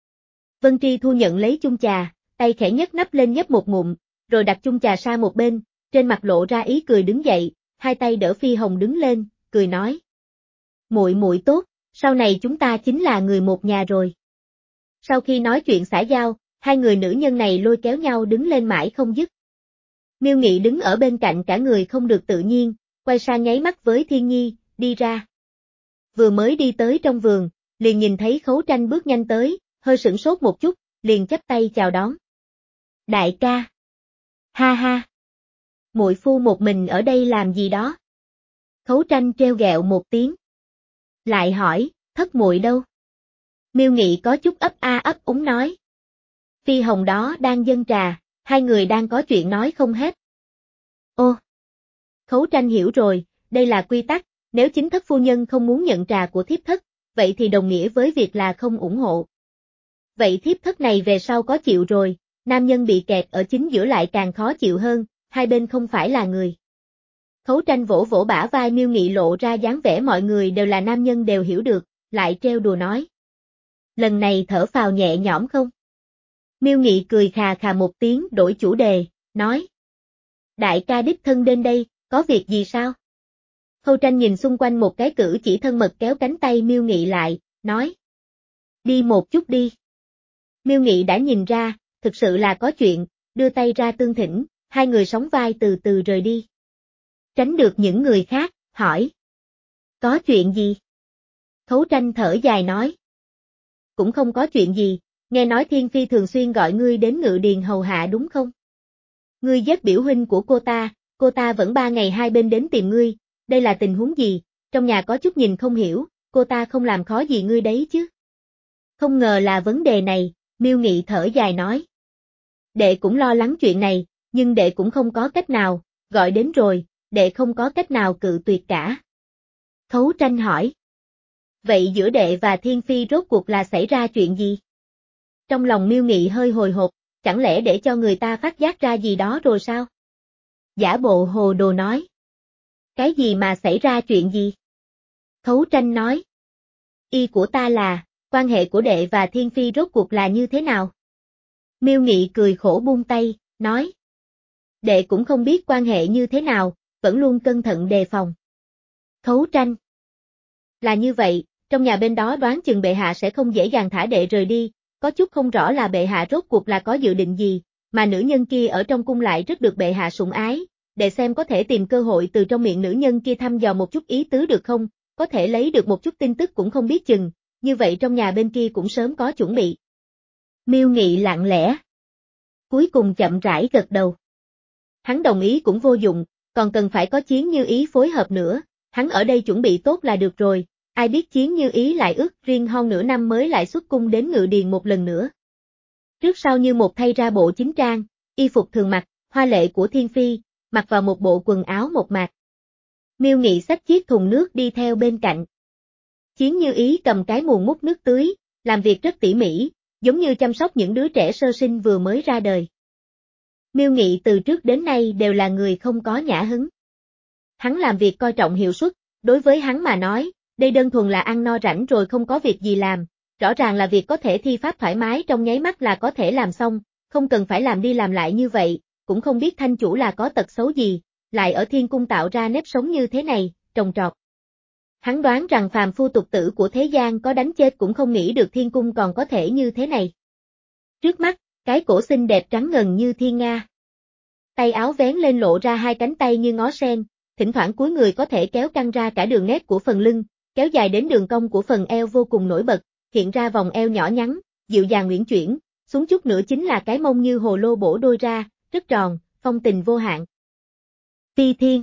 Vân Tri Thu nhận lấy chung trà, tay khẽ nhấc nắp lên nhấp một ngụm, rồi đặt chung trà sang một bên, trên mặt lộ ra ý cười đứng dậy, hai tay đỡ Phi Hồng đứng lên, cười nói. Muội muội tốt, sau này chúng ta chính là người một nhà rồi. Sau khi nói chuyện xã giao, hai người nữ nhân này lôi kéo nhau đứng lên mãi không dứt. Miêu Nghị đứng ở bên cạnh cả người không được tự nhiên, quay sang nháy mắt với Thiên Nhi, đi ra. Vừa mới đi tới trong vườn, liền nhìn thấy Khấu Tranh bước nhanh tới, hơi sửng sốt một chút, liền chắp tay chào đón. Đại ca. Ha ha. Muội phu một mình ở đây làm gì đó? Khấu Tranh trêu ghẹo một tiếng. Lại hỏi, thất muội đâu? Miêu Nghị có chút ấp a ấp úng nói. Phi Hồng đó đang dâng trà, hai người đang có chuyện nói không hết. Ô! Khấu Tranh hiểu rồi, đây là quy tắc, nếu chính thất phu nhân không muốn nhận trà của thiếp thất, vậy thì đồng nghĩa với việc là không ủng hộ. Vậy thiếp thất này về sau có chịu rồi, nam nhân bị kẹt ở chính giữa lại càng khó chịu hơn, hai bên không phải là người. Khấu Tranh vỗ vỗ bả vai Miêu Nghị lộ ra dáng vẻ mọi người đều là nam nhân đều hiểu được, lại trêu đùa nói. Lần này thở phào nhẹ nhõm không? Miêu Nghị cười khà khà một tiếng đổi chủ đề, nói. Đại ca đích thân đến đây, có việc gì sao? Khấu Tranh nhìn xung quanh một cái cử chỉ thân mật kéo cánh tay Miêu Nghị lại, nói. Đi một chút đi. Miêu Nghị đã nhìn ra, thực sự là có chuyện, đưa tay ra tương thỉnh, hai người sóng vai từ từ rời đi. Tránh được những người khác, hỏi. Có chuyện gì? Khấu Tranh thở dài nói. Cũng không có chuyện gì, nghe nói Thiên Phi thường xuyên gọi ngươi đến Ngự Điền hầu hạ đúng không? Ngươi giết biểu huynh của cô ta, cô ta vẫn ba ngày hai bên đến tìm ngươi, đây là tình huống gì? Trong nhà có chút nhìn không hiểu, cô ta không làm khó gì ngươi đấy chứ? Không ngờ là vấn đề này, Miêu Nghị thở dài nói. Đệ cũng lo lắng chuyện này, nhưng đệ cũng không có cách nào, gọi đến rồi, đệ không có cách nào cự tuyệt cả. Khấu Tranh hỏi. Vậy giữa đệ và Thiên Phi rốt cuộc là xảy ra chuyện gì? Trong lòng Miêu Nghị hơi hồi hộp, chẳng lẽ để cho người ta phát giác ra gì đó rồi sao? Giả bộ hồ đồ nói. Cái gì mà xảy ra chuyện gì? Khấu Tranh nói. Ý của ta là, quan hệ của đệ và Thiên Phi rốt cuộc là như thế nào? Miêu Nghị cười khổ buông tay, nói. Đệ cũng không biết quan hệ như thế nào, vẫn luôn cẩn thận đề phòng. Khấu Tranh. Là như vậy, trong nhà bên đó đoán chừng bệ hạ sẽ không dễ dàng thả đệ rời đi, có chút không rõ là bệ hạ rốt cuộc là có dự định gì, mà nữ nhân kia ở trong cung lại rất được bệ hạ sủng ái, để xem có thể tìm cơ hội từ trong miệng nữ nhân kia thăm dò một chút ý tứ được không, có thể lấy được một chút tin tức cũng không biết chừng, như vậy trong nhà bên kia cũng sớm có chuẩn bị. Miêu Nghị lặng lẽ. Cuối cùng chậm rãi gật đầu. Hắn đồng ý cũng vô dụng, còn cần phải có Chiến Như Ý phối hợp nữa, hắn ở đây chuẩn bị tốt là được rồi, ai biết Chiến Như Ý lại ước riêng hon nửa năm mới lại xuất cung đến Ngự Điền một lần nữa. Trước sau như một thay ra bộ chính trang, y phục thường mặc, hoa lệ của Thiên Phi, mặc vào một bộ quần áo một mạc. Miêu Nghị xách chiếc thùng nước đi theo bên cạnh. Chiến Như Ý cầm cái muỗng múc nước tưới, làm việc rất tỉ mỉ, giống như chăm sóc những đứa trẻ sơ sinh vừa mới ra đời. Miêu Nghị từ trước đến nay đều là người không có nhã hứng. Hắn làm việc coi trọng hiệu suất, đối với hắn mà nói, đây đơn thuần là ăn no rảnh rồi không có việc gì làm, rõ ràng là việc có thể thi pháp thoải mái trong nháy mắt là có thể làm xong, không cần phải làm đi làm lại như vậy, cũng không biết thanh chủ là có tật xấu gì, lại ở thiên cung tạo ra nếp sống như thế này, trồng trọt. Hắn đoán rằng phàm phu tục tử của thế gian có đánh chết cũng không nghĩ được thiên cung còn có thể như thế này. Trước mắt, cái cổ xinh đẹp trắng ngần như thiên nga. Tay áo vén lên lộ ra hai cánh tay như ngó sen, thỉnh thoảng cuối người có thể kéo căng ra cả đường nét của phần lưng, kéo dài đến đường cong của phần eo vô cùng nổi bật, hiện ra vòng eo nhỏ nhắn, dịu dàng uyển chuyển, xuống chút nữa chính là cái mông như hồ lô bổ đôi ra, rất tròn, phong tình vô hạn. Ti Thiên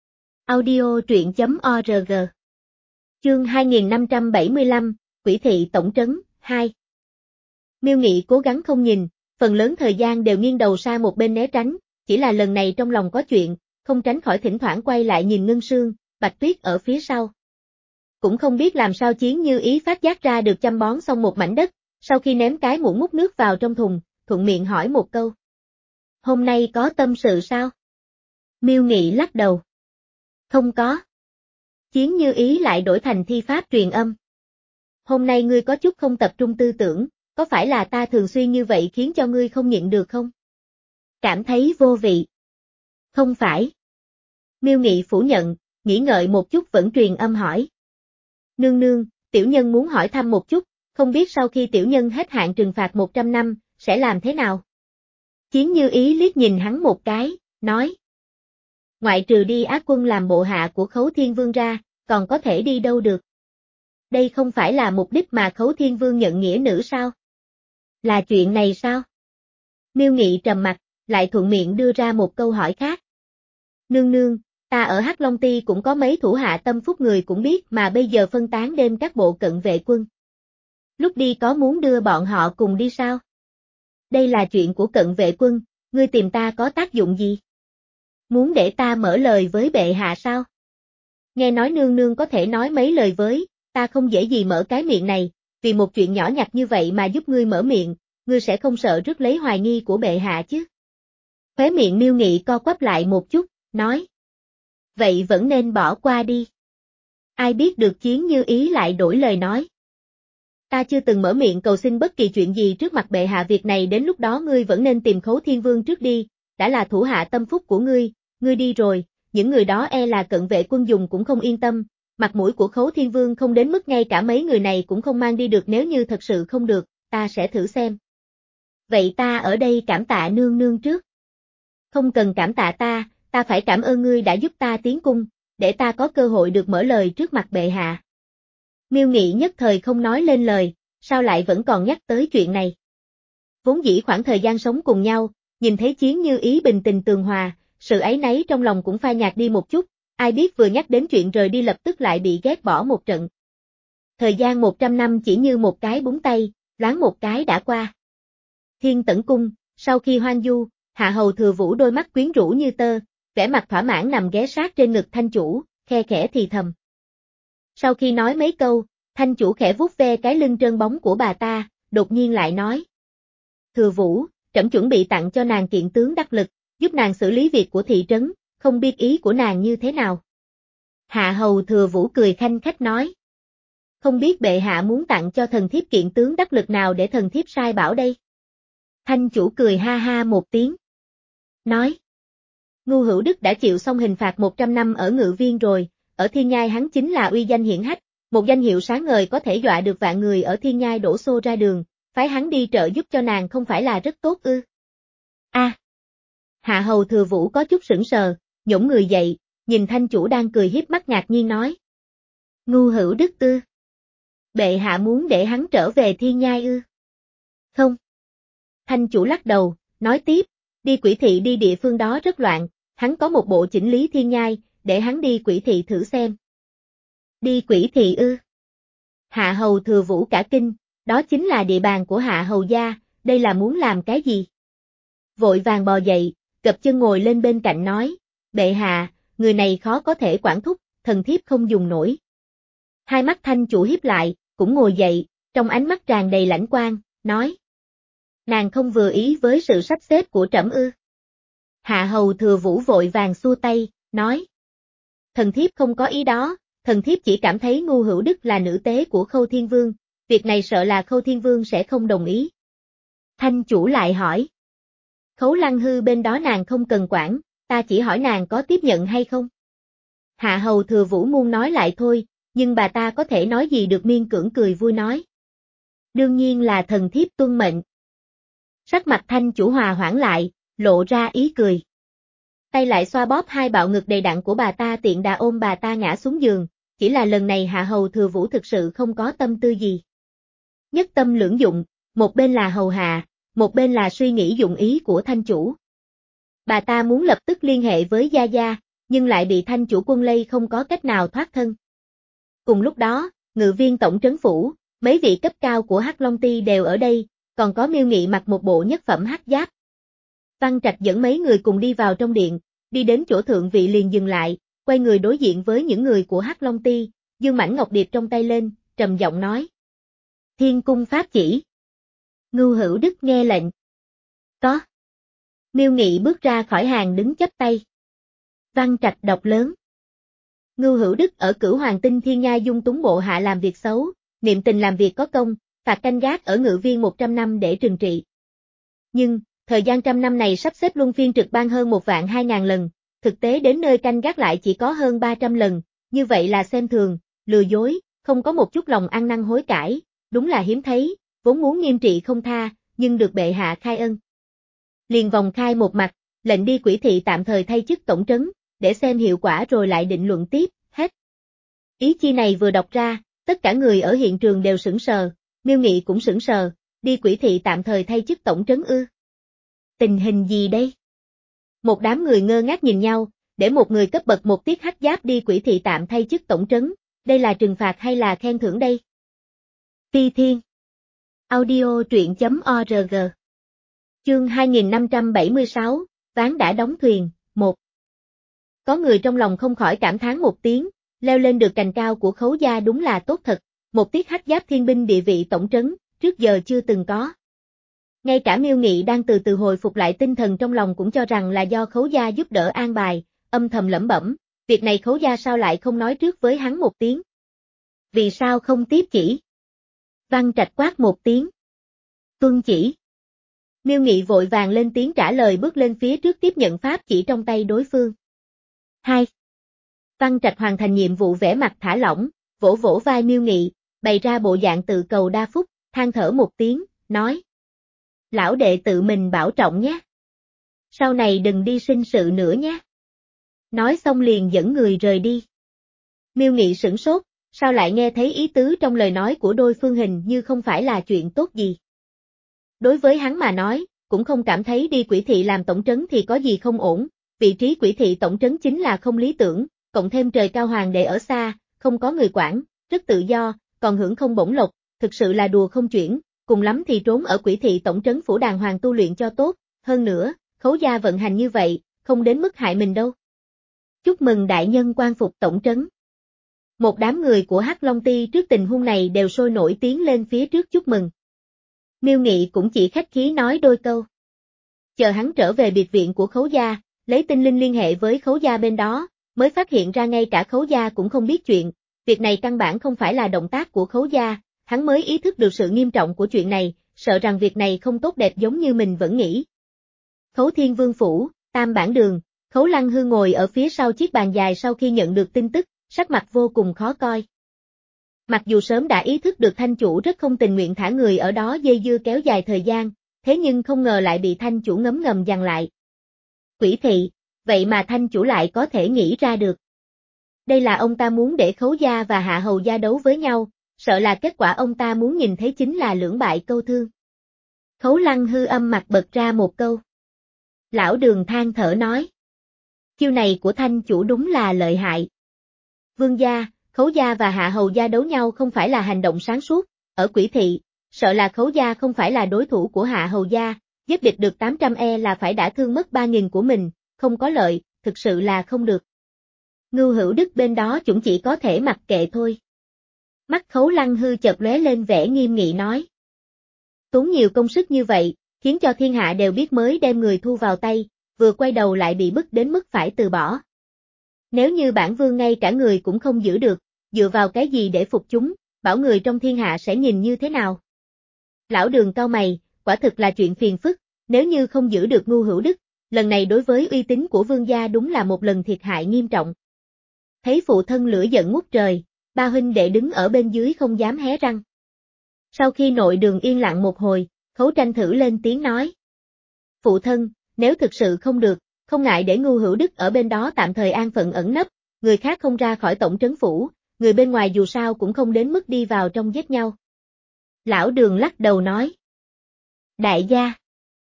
Audio truyện chấm org Chương hai nghìn năm trăm bảy mươi lăm, Quỷ thị tổng trấn, hai. Miêu Nghị cố gắng không nhìn, phần lớn thời gian đều nghiêng đầu sang một bên né tránh, chỉ là lần này trong lòng có chuyện, không tránh khỏi thỉnh thoảng quay lại nhìn Ngân Sương, Bạch Tuyết ở phía sau. Cũng không biết làm sao Chiến Như Ý phát giác ra được chăm bón xong một mảnh đất, sau khi ném cái muỗng múc nước vào trong thùng, thuận miệng hỏi một câu. Hôm nay có tâm sự sao? Miêu Nghị lắc đầu. Không có. Chiến Như Ý lại đổi thành thi pháp truyền âm. Hôm nay ngươi có chút không tập trung tư tưởng, có phải là ta thường xuyên như vậy khiến cho ngươi không nhịn được không? Cảm thấy vô vị. Không phải. Miêu Nghị phủ nhận, nghĩ ngợi một chút vẫn truyền âm hỏi. Nương nương, tiểu nhân muốn hỏi thăm một chút, không biết sau khi tiểu nhân hết hạn trừng phạt một trăm năm, sẽ làm thế nào? Chiến Như Ý liếc nhìn hắn một cái, nói. Ngoại trừ đi Á Quân làm bộ hạ của Khấu Thiên Vương ra, còn có thể đi đâu được? Đây không phải là mục đích mà Khấu Thiên Vương nhận nghĩa nữ sao? Là chuyện này sao? Miêu Nghị trầm mặt, lại thuận miệng đưa ra một câu hỏi khác. Nương nương, ta ở Hắc Long Ti cũng có mấy thủ hạ tâm phúc người cũng biết mà bây giờ phân tán đêm các bộ cận vệ quân. Lúc đi có muốn đưa bọn họ cùng đi sao? Đây là chuyện của cận vệ quân, ngươi tìm ta có tác dụng gì? Muốn để ta mở lời với bệ hạ sao? Nghe nói nương nương có thể nói mấy lời với, ta không dễ gì mở cái miệng này, vì một chuyện nhỏ nhặt như vậy mà giúp ngươi mở miệng, ngươi sẽ không sợ rước lấy hoài nghi của bệ hạ chứ? Khóe miệng Miêu Nghị co quắp lại một chút, nói. Vậy vẫn nên bỏ qua đi. Ai biết được Chiến Như Ý lại đổi lời nói. Ta chưa từng mở miệng cầu xin bất kỳ chuyện gì trước mặt bệ hạ, việc này đến lúc đó ngươi vẫn nên tìm Khấu Thiên Vương trước đi, đã là thủ hạ tâm phúc của ngươi, ngươi đi rồi, những người đó e là cận vệ quân dùng cũng không yên tâm, mặt mũi của Khấu Thiên Vương không đến mức ngay cả mấy người này cũng không mang đi được, nếu như thật sự không được, ta sẽ thử xem. Vậy ta ở đây cảm tạ nương nương trước. Không cần cảm tạ ta, ta phải cảm ơn ngươi đã giúp ta tiến cung, để ta có cơ hội được mở lời trước mặt bệ hạ. Miêu Nghị nhất thời không nói lên lời, sao lại vẫn còn nhắc tới chuyện này. Vốn dĩ khoảng thời gian sống cùng nhau, nhìn thấy Chiến Như Ý bình tình tường hòa, sự áy náy trong lòng cũng phai nhạt đi một chút, ai biết vừa nhắc đến chuyện rời đi lập tức lại bị ghét bỏ một trận. Thời gian một trăm năm chỉ như một cái búng tay, loáng một cái đã qua. Thiên Tẩn Cung, sau khi hoang du, Hạ Hầu Thừa Vũ đôi mắt quyến rũ như tơ, vẻ mặt thỏa mãn nằm ghé sát trên ngực thanh chủ, khe khẽ thì thầm. Sau khi nói mấy câu, thanh chủ khẽ vuốt ve cái lưng trơn bóng của bà ta, đột nhiên lại nói. Thừa Vũ, trẫm chuẩn bị tặng cho nàng kiện tướng đắc lực, giúp nàng xử lý việc của thị trấn, không biết ý của nàng như thế nào. Hạ Hầu Thừa Vũ cười khanh khách nói. Không biết bệ hạ muốn tặng cho thần thiếp kiện tướng đắc lực nào để thần thiếp sai bảo đây. Thanh chủ cười ha ha một tiếng. Nói. Ngu Hữu Đức đã chịu xong hình phạt một trăm năm ở Ngự Viên rồi, ở Thiên Nhai hắn chính là uy danh hiển hách, một danh hiệu sáng ngời có thể dọa được vạn người ở Thiên Nhai đổ xô ra đường, phái hắn đi trợ giúp cho nàng không phải là rất tốt ư. A. À. Hạ Hầu Thừa Vũ có chút sững sờ, nhổm người dậy, nhìn thanh chủ đang cười hiếp mắt ngạc nhiên nói. Ngu Hữu Đức ư? Bệ hạ muốn để hắn trở về Thiên Nhai ư? Không. Thanh chủ lắc đầu, nói tiếp, đi Quỷ thị đi địa phương đó rất loạn, hắn có một bộ chỉnh lý Thiên Nhai, để hắn đi Quỷ thị thử xem. Đi Quỷ thị ư? Hạ hầu thừa vũ cả kinh, đó chính là địa bàn của hạ hầu gia, đây là muốn làm cái gì? Vội vàng bò dậy, gập chân ngồi lên bên cạnh nói, bệ hạ, người này khó có thể quản thúc, thần thiếp không dùng nổi. Hai mắt thanh chủ hiếp lại, cũng ngồi dậy, trong ánh mắt tràn đầy lãnh quang, nói. Nàng không vừa ý với sự sắp xếp của trẫm ư. Hạ hầu thừa vũ vội vàng xua tay, nói. Thần thiếp không có ý đó, thần thiếp chỉ cảm thấy Ngưu Hữu Đức là nữ tế của Khâu Thiên Vương, việc này sợ là Khâu Thiên Vương sẽ không đồng ý. Thanh chủ lại hỏi. Khấu Lăng Hư bên đó nàng không cần quản, ta chỉ hỏi nàng có tiếp nhận hay không. Hạ hầu thừa vũ muốn nói lại thôi, nhưng bà ta có thể nói gì được miên cưỡng cười vui nói. Đương nhiên là thần thiếp tuân mệnh. Sắc mặt thanh chủ hòa hoãn lại, lộ ra ý cười. Tay lại xoa bóp hai bạo ngực đầy đặn của bà ta tiện đà ôm bà ta ngã xuống giường, chỉ là lần này hạ hầu thừa vũ thực sự không có tâm tư gì. Nhất tâm lưỡng dụng, một bên là hầu hạ, một bên là suy nghĩ dụng ý của thanh chủ. Bà ta muốn lập tức liên hệ với Gia Gia, nhưng lại bị thanh chủ Quân Lây không có cách nào thoát thân. Cùng lúc đó, ngự viên tổng trấn phủ, mấy vị cấp cao của Hắc Long Ty đều ở đây, còn có Miêu Nghị mặc một bộ nhất phẩm hắc giáp. Văn Trạch dẫn mấy người cùng đi vào trong điện, đi đến chỗ thượng vị liền dừng lại, quay người đối diện với những người của Hắc Long Ty, giương mảnh ngọc điệp trong tay lên, trầm giọng nói. Thiên cung pháp chỉ. Ngưu Hữu Đức nghe lệnh. Có. Miêu Nghị bước ra khỏi hàng đứng chắp tay. Văn Trạch đọc lớn. Ngưu Hữu Đức ở Cửu Hoàng Tinh Thiên Nha dung túng bộ hạ làm việc xấu, niệm tình làm việc có công, phạt canh gác ở ngự viên một trăm năm để trừng trị. Nhưng, thời gian trăm năm này sắp xếp luân phiên trực ban hơn một vạn hai ngàn lần, thực tế đến nơi canh gác lại chỉ có hơn ba trăm lần, như vậy là xem thường, lừa dối, không có một chút lòng ăn năn hối cải, đúng là hiếm thấy, vốn muốn nghiêm trị không tha, nhưng được bệ hạ khai ân. Liền vòng khai một mặt, lệnh đi Quỷ Thị tạm thời thay chức tổng trấn, để xem hiệu quả rồi lại định luận tiếp, hết. Ý chi này vừa đọc ra, tất cả người ở hiện trường đều sững sờ, Miêu Nghị cũng sững sờ, đi Quỷ Thị tạm thời thay chức tổng trấn ư. Tình hình gì đây? Một đám người ngơ ngác nhìn nhau, để một người cấp bậc một tiết hắc giáp đi Quỷ Thị tạm thay chức tổng trấn, đây là trừng phạt hay là khen thưởng đây? Phi Thiên Audio truyện chấm org Chương hai nghìn năm trăm bảy mươi sáu, ván đã đóng thuyền, một. Có người trong lòng không khỏi cảm thán một tiếng, leo lên được cành cao của Khấu gia đúng là tốt thật, một tiết hắc giáp thiên binh địa vị tổng trấn, trước giờ chưa từng có. Ngay cả Miêu Nghị đang từ từ hồi phục lại tinh thần trong lòng cũng cho rằng là do Khấu gia giúp đỡ an bài, âm thầm lẩm bẩm, việc này Khấu gia sao lại không nói trước với hắn một tiếng? Vì sao không tiếp chỉ? Văn Trạch quát một tiếng. Tuân chỉ. Miêu Nghị vội vàng lên tiếng trả lời bước lên phía trước tiếp nhận pháp chỉ trong tay đối phương. Hai. Văn Trạch hoàn thành nhiệm vụ vẻ mặt thả lỏng, vỗ vỗ vai Miêu Nghị, bày ra bộ dạng tự cầu đa phúc, than thở một tiếng, nói. Lão đệ tự mình bảo trọng nhé. Sau này đừng đi sinh sự nữa nhé. Nói xong liền dẫn người rời đi. Miêu Nghị sửng sốt, sao lại nghe thấy ý tứ trong lời nói của đôi phương hình như không phải là chuyện tốt gì. Đối với hắn mà nói, cũng không cảm thấy đi Quỷ Thị làm tổng trấn thì có gì không ổn, vị trí Quỷ Thị tổng trấn chính là không lý tưởng, cộng thêm trời cao hoàng đệ ở xa, không có người quản, rất tự do, còn hưởng không bổng lộc, thực sự là đùa không chuyển, cùng lắm thì trốn ở Quỷ Thị tổng trấn phủ đàng hoàng tu luyện cho tốt, hơn nữa, Khấu gia vận hành như vậy, không đến mức hại mình đâu. Chúc mừng đại nhân quan phục tổng trấn. Một đám người của Hắc Long Ty trước tình huống này đều sôi nổi tiến lên phía trước chúc mừng. Miêu Nghị cũng chỉ khách khí nói đôi câu. Chờ hắn trở về biệt viện của Khấu gia, lấy tinh linh liên hệ với Khấu gia bên đó, mới phát hiện ra ngay cả Khấu gia cũng không biết chuyện, việc này căn bản không phải là động tác của Khấu gia, hắn mới ý thức được sự nghiêm trọng của chuyện này, sợ rằng việc này không tốt đẹp giống như mình vẫn nghĩ. Khấu Thiên Vương phủ, Tam Bản đường, Khấu Lăng Hư ngồi ở phía sau chiếc bàn dài sau khi nhận được tin tức, sắc mặt vô cùng khó coi. Mặc dù sớm đã ý thức được thanh chủ rất không tình nguyện thả người ở đó dây dưa kéo dài thời gian, thế nhưng không ngờ lại bị thanh chủ ngấm ngầm giằng lại. Quỷ Thị, vậy mà thanh chủ lại có thể nghĩ ra được. Đây là ông ta muốn để Khấu gia và Hạ Hầu gia đấu với nhau, sợ là kết quả ông ta muốn nhìn thấy chính là lưỡng bại câu thương. Khấu Lăng Hư âm mặt bật ra một câu. Lão Đường than thở nói. Chiêu này của thanh chủ đúng là lợi hại. Vương gia, Khấu gia và hạ hầu gia đấu nhau không phải là hành động sáng suốt, ở Quỷ Thị, sợ là Khấu gia không phải là đối thủ của hạ hầu gia, giết địch được tám trăm e là phải đã thương mất ba nghìn của mình, không có lợi, thực sự là không được. Ngưu Hữu Đức bên đó cũng chỉ có thể mặc kệ thôi. Mắt Khấu Lăng hư chợt lóe lên vẻ nghiêm nghị nói. Tốn nhiều công sức như vậy, khiến cho thiên hạ đều biết mới đem người thu vào tay, vừa quay đầu lại bị bức đến mức phải từ bỏ. Nếu như bản vương ngay cả người cũng không giữ được, dựa vào cái gì để phục chúng, bảo người trong thiên hạ sẽ nhìn như thế nào? Lão Đường cau mày, quả thực là chuyện phiền phức, nếu như không giữ được Ngưu Hữu Đức, lần này đối với uy tín của vương gia đúng là một lần thiệt hại nghiêm trọng. Thấy phụ thân lửa giận ngút trời, ba huynh đệ đứng ở bên dưới không dám hé răng. Sau khi nội đường yên lặng một hồi, Khấu Tranh thử lên tiếng nói. Phụ thân, nếu thực sự không được, không ngại để Ngưu Hữu Đức ở bên đó tạm thời an phận ẩn nấp, người khác không ra khỏi tổng trấn phủ, người bên ngoài dù sao cũng không đến mức đi vào trong giết nhau. Lão Đường lắc đầu nói. Đại gia.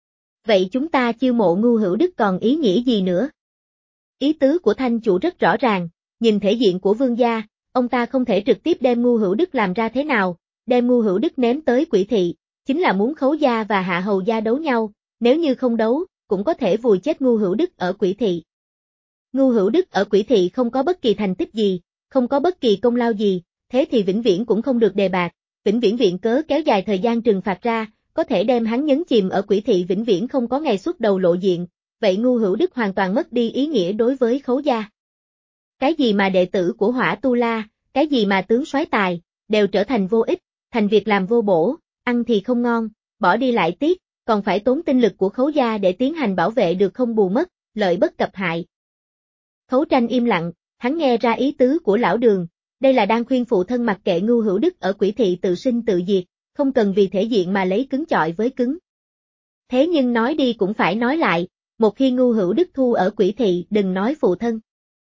Vậy chúng ta chiêu mộ Ngưu Hữu Đức còn ý nghĩa gì nữa? Ý tứ của Thanh chủ rất rõ ràng, nhìn thể diện của vương gia, ông ta không thể trực tiếp đem Ngưu Hữu Đức làm ra thế nào, đem Ngưu Hữu Đức ném tới Quỷ Thị, chính là muốn Khấu gia và hạ hầu gia đấu nhau, nếu như không đấu, cũng có thể vùi chết Ngưu Hữu Đức ở Quỷ Thị. Ngưu Hữu Đức ở Quỷ Thị không có bất kỳ thành tích gì, không có bất kỳ công lao gì, thế thì vĩnh viễn cũng không được đề bạt, vĩnh viễn viện cớ kéo dài thời gian trừng phạt ra, có thể đem hắn nhấn chìm ở Quỷ Thị vĩnh viễn không có ngày xuất đầu lộ diện, vậy Ngưu Hữu Đức hoàn toàn mất đi ý nghĩa đối với Khấu gia. Cái gì mà đệ tử của Hỏa Tu La, cái gì mà tướng soái tài, đều trở thành vô ích, thành việc làm vô bổ, ăn thì không ngon, bỏ đi lại tiếc, còn phải tốn tinh lực của Khấu gia để tiến hành bảo vệ được không bù mất, lợi bất cập hại. Khấu Tranh im lặng, hắn nghe ra ý tứ của lão Đường, đây là đang khuyên phụ thân mặc kệ Ngưu Hữu Đức ở Quỷ Thị tự sinh tự diệt, không cần vì thể diện mà lấy cứng chọi với cứng. Thế nhưng nói đi cũng phải nói lại, một khi Ngưu Hữu Đức thu ở Quỷ Thị đừng nói phụ thân.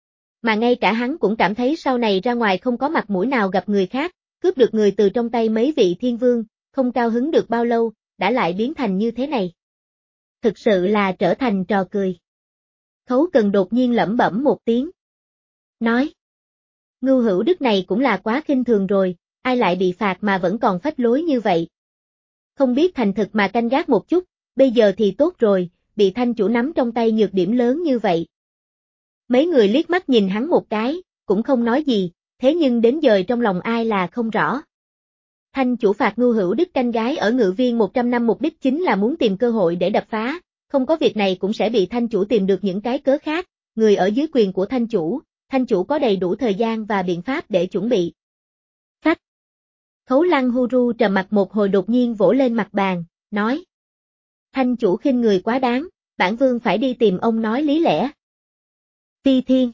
Mà ngay cả hắn cũng cảm thấy sau này ra ngoài không có mặt mũi nào gặp người khác, cướp được người từ trong tay mấy vị thiên vương, không cao hứng được bao lâu, đã lại biến thành như thế này. Thực sự là trở thành trò cười. Khấu Cần đột nhiên lẩm bẩm một tiếng. Nói. Ngưu Hữu Đức này cũng là quá khinh thường rồi, ai lại bị phạt mà vẫn còn phách lối như vậy. Không biết thành thực mà canh gác một chút, bây giờ thì tốt rồi, bị Thanh chủ nắm trong tay nhược điểm lớn như vậy. Mấy người liếc mắt nhìn hắn một cái, cũng không nói gì, thế nhưng đến giờ trong lòng ai là không rõ. Thanh chủ phạt Ngưu Hữu Đức canh gái ở Ngự Viên một trăm năm mục đích chính là muốn tìm cơ hội để đập phá, không có việc này cũng sẽ bị Thanh chủ tìm được những cái cớ khác, người ở dưới quyền của Thanh chủ, Thanh chủ có đầy đủ thời gian và biện pháp để chuẩn bị. Phách. Khấu Lăng Hu Ru trầm mặt một hồi đột nhiên vỗ lên mặt bàn, nói. Thanh chủ khinh người quá đáng, bản vương phải đi tìm ông nói lý lẽ. Phi Thiên.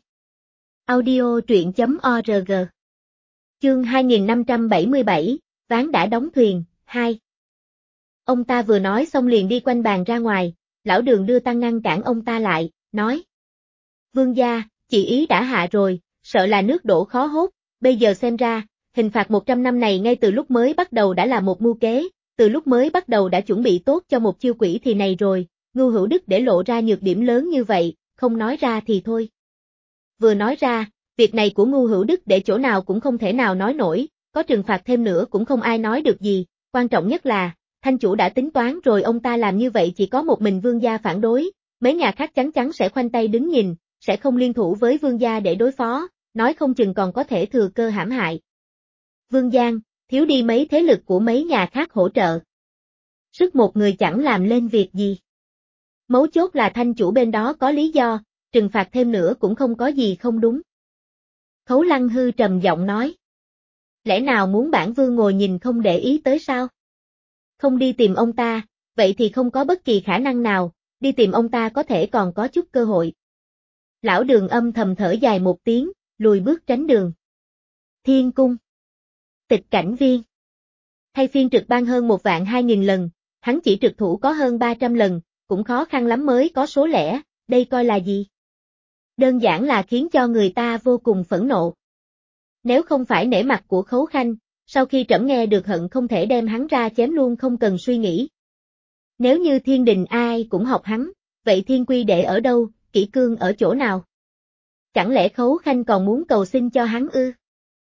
Audio truyện chấm org. Chương hai nghìn năm trăm bảy mươi bảy, ván đã đóng thuyền, hai. Ông ta vừa nói xong liền đi quanh bàn ra ngoài, lão Đường đưa tăng ngăn cản ông ta lại, nói. Vương gia, chị ý đã hạ rồi, sợ là nước đổ khó hốt, bây giờ xem ra, hình phạt một trăm năm này ngay từ lúc mới bắt đầu đã là một mưu kế, từ lúc mới bắt đầu đã chuẩn bị tốt cho một chiêu quỷ thì này rồi, Ngưu Hữu Đức để lộ ra nhược điểm lớn như vậy, không nói ra thì thôi. Vừa nói ra, việc này của Ngưu Hữu Đức để chỗ nào cũng không thể nào nói nổi, có trừng phạt thêm nữa cũng không ai nói được gì, quan trọng nhất là, Thanh chủ đã tính toán rồi ông ta làm như vậy chỉ có một mình vương gia phản đối, mấy nhà khác chắn chắn sẽ khoanh tay đứng nhìn, sẽ không liên thủ với vương gia để đối phó, nói không chừng còn có thể thừa cơ hãm hại. Vương Giang, thiếu đi mấy thế lực của mấy nhà khác hỗ trợ. Sức một người chẳng làm lên việc gì. Mấu chốt là Thanh chủ bên đó có lý do, trừng phạt thêm nữa cũng không có gì không đúng. Khấu Lăng hư trầm giọng nói. Lẽ nào muốn bản vương ngồi nhìn không để ý tới sao? Không đi tìm ông ta, vậy thì không có bất kỳ khả năng nào, đi tìm ông ta có thể còn có chút cơ hội. Lão Đường âm thầm thở dài một tiếng, lùi bước tránh đường. Thiên cung. Tịch cảnh viên. Thay phiên trực ban hơn một vạn hai nghìn lần, hắn chỉ trực thủ có hơn ba trăm lần, cũng khó khăn lắm mới có số lẻ, đây coi là gì? Đơn giản là khiến cho người ta vô cùng phẫn nộ. Nếu không phải nể mặt của Khấu Khanh, sau khi trẫm nghe được hận không thể đem hắn ra chém luôn không cần suy nghĩ. Nếu như thiên đình ai cũng học hắn, vậy thiên quy đệ ở đâu, kỷ cương ở chỗ nào? Chẳng lẽ Khấu Khanh còn muốn cầu xin cho hắn ư?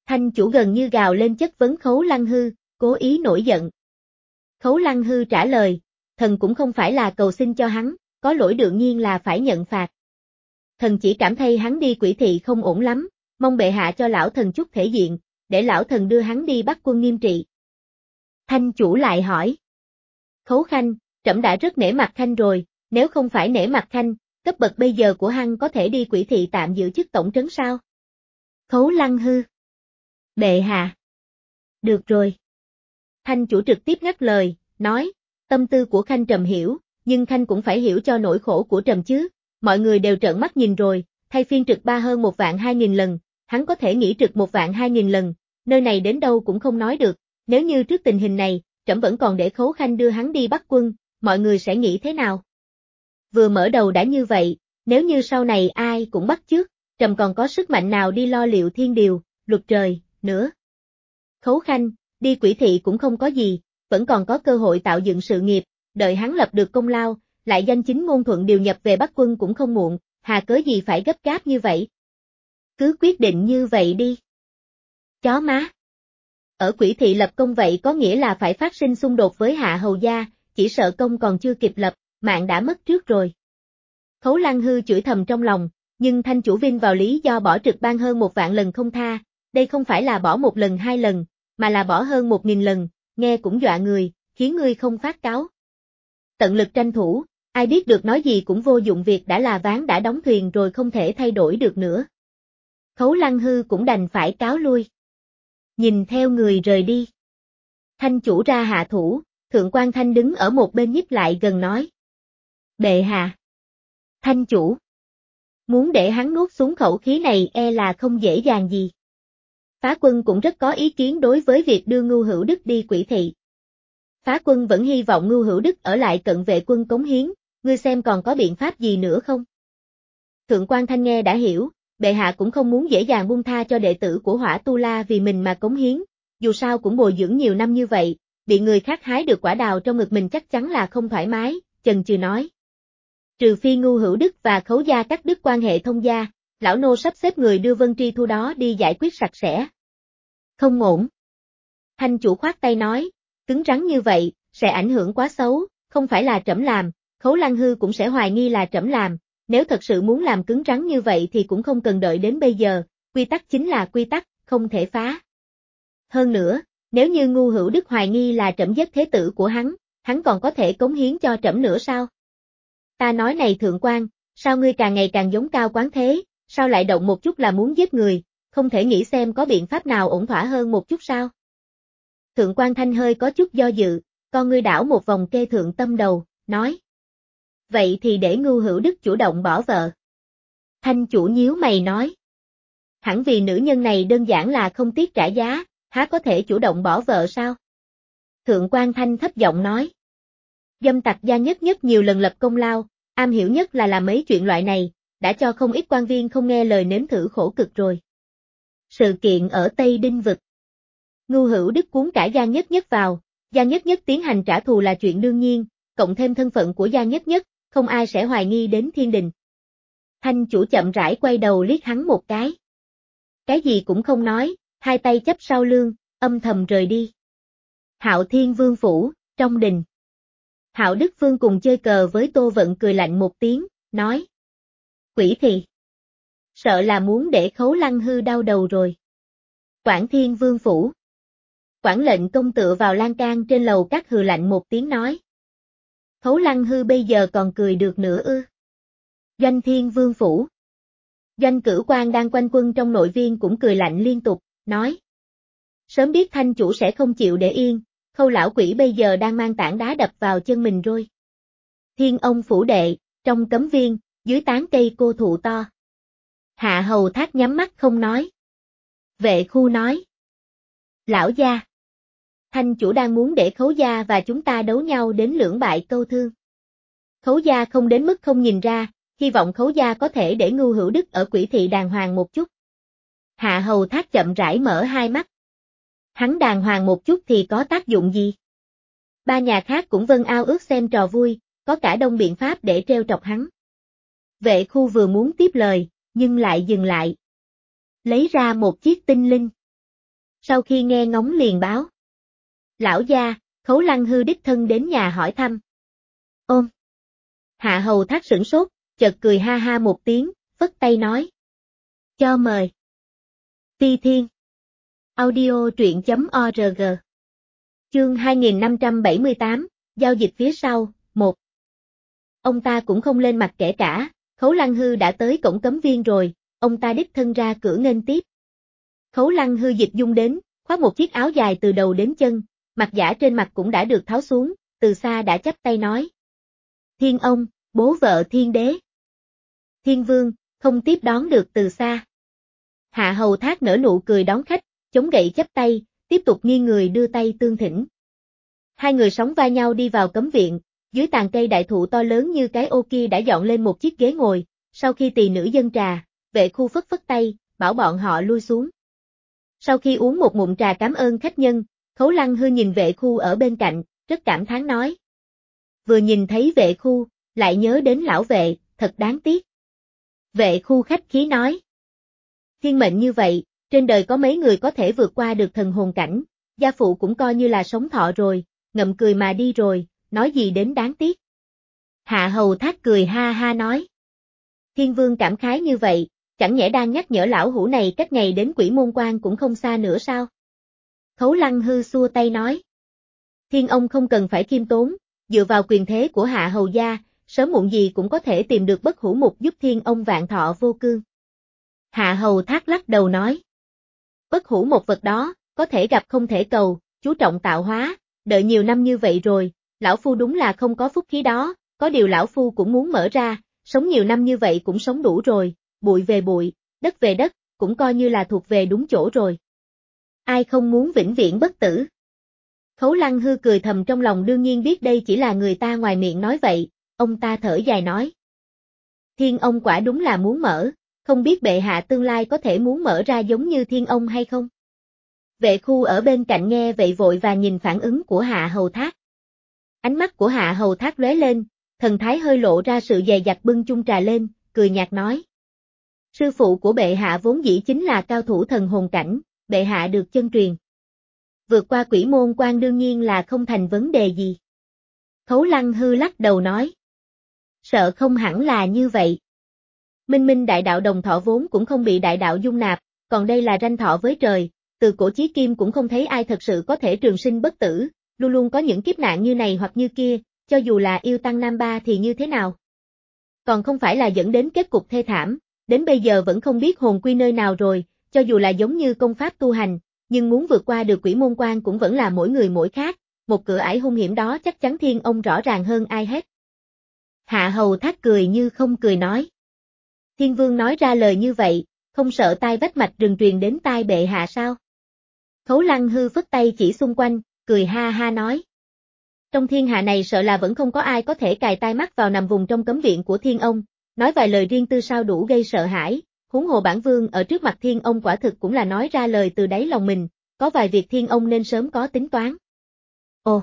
Thanh chủ gần như gào lên chất vấn Khấu Lăng Hư, cố ý nổi giận. Khấu Lăng Hư trả lời, thần cũng không phải là cầu xin cho hắn, có lỗi đương nhiên là phải nhận phạt. Thần chỉ cảm thấy hắn đi quỷ thị không ổn lắm, mong bệ hạ cho lão thần chút thể diện, để lão thần đưa hắn đi bắt quân nghiêm trị. Thanh chủ lại hỏi. Khấu Khanh, trẫm đã rất nể mặt Khanh rồi, nếu không phải nể mặt Khanh, cấp bậc bây giờ của hắn có thể đi quỷ thị tạm giữ chức tổng trấn sao? Khấu Lăng Hư. Bệ hạ. Được rồi. Thanh chủ trực tiếp ngắt lời, nói, tâm tư của Khanh trầm hiểu, nhưng Khanh cũng phải hiểu cho nỗi khổ của trầm chứ, mọi người đều trợn mắt nhìn rồi, thay phiên trực ba hơn một vạn hai nghìn lần, hắn có thể nghỉ trực một vạn hai nghìn lần, nơi này đến đâu cũng không nói được, nếu như trước tình hình này, trẫm vẫn còn để Khấu Khanh đưa hắn đi bắt quân, mọi người sẽ nghĩ thế nào? Vừa mở đầu đã như vậy, nếu như sau này ai cũng bắt chước, trầm còn có sức mạnh nào đi lo liệu thiên điều, luật trời, nữa. Khấu Khanh, đi quỷ thị cũng không có gì, vẫn còn có cơ hội tạo dựng sự nghiệp, đợi hắn lập được công lao, lại danh chính ngôn thuận điều nhập về bắt quân cũng không muộn, hà cớ gì phải gấp gáp như vậy? Cứ quyết định như vậy đi. Chó má. Ở quỷ thị lập công vậy có nghĩa là phải phát sinh xung đột với Hạ Hầu gia, chỉ sợ công còn chưa kịp lập, mạng đã mất trước rồi. Khấu Lăng Hư chửi thầm trong lòng, nhưng Thanh chủ vin vào lý do bỏ trực ban hơn một vạn lần không tha, đây không phải là bỏ một lần hai lần, mà là bỏ hơn một nghìn lần, nghe cũng dọa người, khiến ngươi không phát cáo. Tận lực tranh thủ, ai biết được nói gì cũng vô dụng, việc đã là ván đã đóng thuyền rồi không thể thay đổi được nữa. Khấu Lăng Hư cũng đành phải cáo lui. Nhìn theo người rời đi. Thanh chủ ra hạ thủ, Thượng quan Thanh đứng ở một bên nhích lại gần nói. Bệ hạ. Thanh chủ. Muốn để hắn nuốt xuống khẩu khí này e là không dễ dàng gì. Phá quân cũng rất có ý kiến đối với việc đưa Ngưu Hữu Đức đi quỷ thị. Phá quân vẫn hy vọng Ngưu Hữu Đức ở lại cận vệ quân cống hiến, ngươi xem còn có biện pháp gì nữa không? Thượng quan Thanh nghe đã hiểu, bệ hạ cũng không muốn dễ dàng buông tha cho đệ tử của Hỏa Tu La vì mình mà cống hiến, dù sao cũng bồi dưỡng nhiều năm như vậy, bị người khác hái được quả đào trong ngực mình chắc chắn là không thoải mái, chần chừ nói. Trừ phi Ngưu Hữu Đức và Khấu gia cắt đứt quan hệ thông gia, lão nô sắp xếp người đưa Vân Tri Thu đó đi giải quyết sạch sẽ. Không ổn. Thanh chủ khoát tay nói, cứng rắn như vậy, sẽ ảnh hưởng quá xấu, không phải là trẫm làm, Khấu Lăng Hư cũng sẽ hoài nghi là trẫm làm, nếu thật sự muốn làm cứng rắn như vậy thì cũng không cần đợi đến bây giờ, quy tắc chính là quy tắc, không thể phá. Hơn nữa, nếu như Ngưu Hữu Đức hoài nghi là trẫm giết thế tử của hắn, hắn còn có thể cống hiến cho trẫm nữa sao? Ta nói này thượng quan, sao ngươi càng ngày càng giống Cao Quán thế, sao lại động một chút là muốn giết người, không thể nghĩ xem có biện pháp nào ổn thỏa hơn một chút sao? Thượng quan Thanh hơi có chút do dự, con ngươi đảo một vòng kê thượng tâm đầu, nói. Vậy thì để Ngưu Hữu Đức chủ động bỏ vợ. Thanh chủ nhíu mày nói. Hẳn vì nữ nhân này đơn giản là không tiếc trả giá, há có thể chủ động bỏ vợ sao? Thượng quan Thanh thấp giọng nói. Dâm tặc gia nhất nhất nhiều lần lập công lao, am hiểu nhất là làm mấy chuyện loại này, đã cho không ít quan viên không nghe lời nếm thử khổ cực rồi. Sự kiện ở Tây Đinh Vực. Ngưu Hữu Đức cuốn cả Gia Nhất Nhất vào, Gia Nhất Nhất tiến hành trả thù là chuyện đương nhiên, cộng thêm thân phận của Gia Nhất Nhất, không ai sẽ hoài nghi đến thiên đình. Thanh chủ chậm rãi quay đầu liếc hắn một cái. Cái gì cũng không nói, hai tay chắp sau lưng, âm thầm rời đi. Hạo Thiên Vương phủ, trong đình. Hạo Đức Vương cùng chơi cờ với Tô Vận cười lạnh một tiếng, nói. Quỷ thì. Sợ là muốn để Khấu Lăng Hư đau đầu rồi. Quảng Thiên Vương phủ. Quảng lệnh công tựa vào lan can trên lầu các hừ lạnh một tiếng nói. Khấu Lăng Hư bây giờ còn cười được nữa ư. Doanh Thiên Vương phủ. Doanh Cửu Quan đang quanh quân trong nội viên cũng cười lạnh liên tục, nói. Sớm biết thanh chủ sẽ không chịu để yên, Khâu lão quỷ bây giờ đang mang tảng đá đập vào chân mình rồi. Thiên ông phủ đệ, trong cấm viên, dưới tán cây cô thụ to. Hạ Hầu Thác nhắm mắt không nói. Vệ Khu nói. Lão gia. Thanh chủ đang muốn để Khấu gia và chúng ta đấu nhau đến lưỡng bại câu thương. Khấu gia không đến mức không nhìn ra, hy vọng Khấu gia có thể để Ngưu Hữu Đức ở quỷ thị đàng hoàng một chút. Hạ Hầu Thác chậm rãi mở hai mắt. Hắn đàng hoàng một chút thì có tác dụng gì? Ba nhà khác cũng vâng ao ước xem trò vui, có cả đông biện pháp để treo chọc hắn. Vệ Khu vừa muốn tiếp lời, nhưng lại dừng lại. Lấy ra một chiếc tinh linh. Sau khi nghe ngóng liền báo. Lão gia, Khấu Lăng Hư đích thân đến nhà hỏi thăm. Ôm. Hạ Hầu Thác sửng sốt, chợt cười ha ha một tiếng, phất tay nói. Cho mời. Ti Thiên. Audio truyện chấm org. Chương hai nghìn năm trăm bảy mươi tám, giao dịch phía sau, một. Ông ta cũng không lên mặt kể cả, Khấu Lăng Hư đã tới cổng cấm viên rồi, ông ta đích thân ra cửa nghênh tiếp. Khấu Lăng Hư dịch dung đến, khoác một chiếc áo dài từ đầu đến chân, mặt giả trên mặt cũng đã được tháo xuống, từ xa đã chắp tay nói. Thiên ông, bố vợ Thiên đế. Thiên vương, không tiếp đón được từ xa. Hạ Hầu Thác nở nụ cười đón khách, chống gậy chắp tay, tiếp tục nghiêng người đưa tay tương thỉnh. Hai người sóng vai nhau đi vào cấm viện, dưới tàn cây đại thụ to lớn như cái ô kia đã dọn lên một chiếc ghế ngồi, sau khi tỳ nữ dâng trà, vệ khu phất phất tay, bảo bọn họ lui xuống. Sau khi uống một ngụm trà cảm ơn khách nhân, Khấu Lăng Hư nhìn vệ khu ở bên cạnh, rất cảm thán nói. Vừa nhìn thấy vệ khu, lại nhớ đến lão vệ, thật đáng tiếc. Vệ khu khách khí nói. Thiên mệnh như vậy, trên đời có mấy người có thể vượt qua được thần hồn cảnh, gia phụ cũng coi như là sống thọ rồi, ngậm cười mà đi rồi, nói gì đến đáng tiếc. Hạ Hầu Thác cười ha ha nói. Thiên vương cảm khái như vậy, chẳng nhẽ đang nhắc nhở lão hủ này cách ngày đến Quỷ Môn Quan cũng không xa nữa sao? Khấu Lăng Hư xua tay nói. Thiên ông không cần phải khiêm tốn, dựa vào quyền thế của Hạ Hầu gia, sớm muộn gì cũng có thể tìm được Bất Hủ Mục giúp thiên ông vạn thọ vô cương. Hạ Hầu Thác lắc đầu nói. Bất hủ một vật đó, có thể gặp không thể cầu, chú trọng tạo hóa, đợi nhiều năm như vậy rồi, lão phu đúng là không có phúc khí đó, có điều lão phu cũng muốn mở ra, sống nhiều năm như vậy cũng sống đủ rồi, bụi về bụi, đất về đất, cũng coi như là thuộc về đúng chỗ rồi. Ai không muốn vĩnh viễn bất tử? Khấu Lăng Hư cười thầm trong lòng đương nhiên biết đây chỉ là người ta ngoài miệng nói vậy, ông ta thở dài nói. Thiên ông quả đúng là muốn mở. Không biết bệ hạ tương lai có thể muốn mở ra giống như thiên ông hay không? Vệ khu ở bên cạnh nghe vậy vội và nhìn phản ứng của Hạ Hầu Thác. Ánh mắt của Hạ Hầu Thác lóe lên, thần thái hơi lộ ra sự dè dặt bưng chung trà lên, cười nhạt nói. Sư phụ của bệ hạ vốn dĩ chính là cao thủ thần hồn cảnh, bệ hạ được chân truyền. Vượt qua Quỷ Môn Quan đương nhiên là không thành vấn đề gì. Khấu Lăng Hư lắc đầu nói. Sợ không hẳn là như vậy. Minh Minh đại đạo đồng thọ vốn cũng không bị đại đạo dung nạp, còn đây là ranh thọ với trời, từ cổ chí kim cũng không thấy ai thật sự có thể trường sinh bất tử, luôn luôn có những kiếp nạn như này hoặc như kia, cho dù là yêu tăng nam ba thì như thế nào. Còn không phải là dẫn đến kết cục thê thảm, đến bây giờ vẫn không biết hồn quy nơi nào rồi, cho dù là giống như công pháp tu hành, nhưng muốn vượt qua được Quỷ Môn Quan cũng vẫn là mỗi người mỗi khác, một cửa ải hung hiểm đó chắc chắn thiên ông rõ ràng hơn ai hết. Hạ Hầu Thác cười như không cười nói. Thiên vương nói ra lời như vậy, không sợ tai vách mạch rừng truyền đến tai bệ hạ sao? Khấu Lăng Hư phất tay chỉ xung quanh, cười ha ha nói. Trong thiên hạ này sợ là vẫn không có ai có thể cài tai mắt vào nằm vùng trong cấm viện của thiên ông, nói vài lời riêng tư sao đủ gây sợ hãi, huống hồ bản vương ở trước mặt thiên ông quả thực cũng là nói ra lời từ đáy lòng mình, có vài việc thiên ông nên sớm có tính toán. Ồ!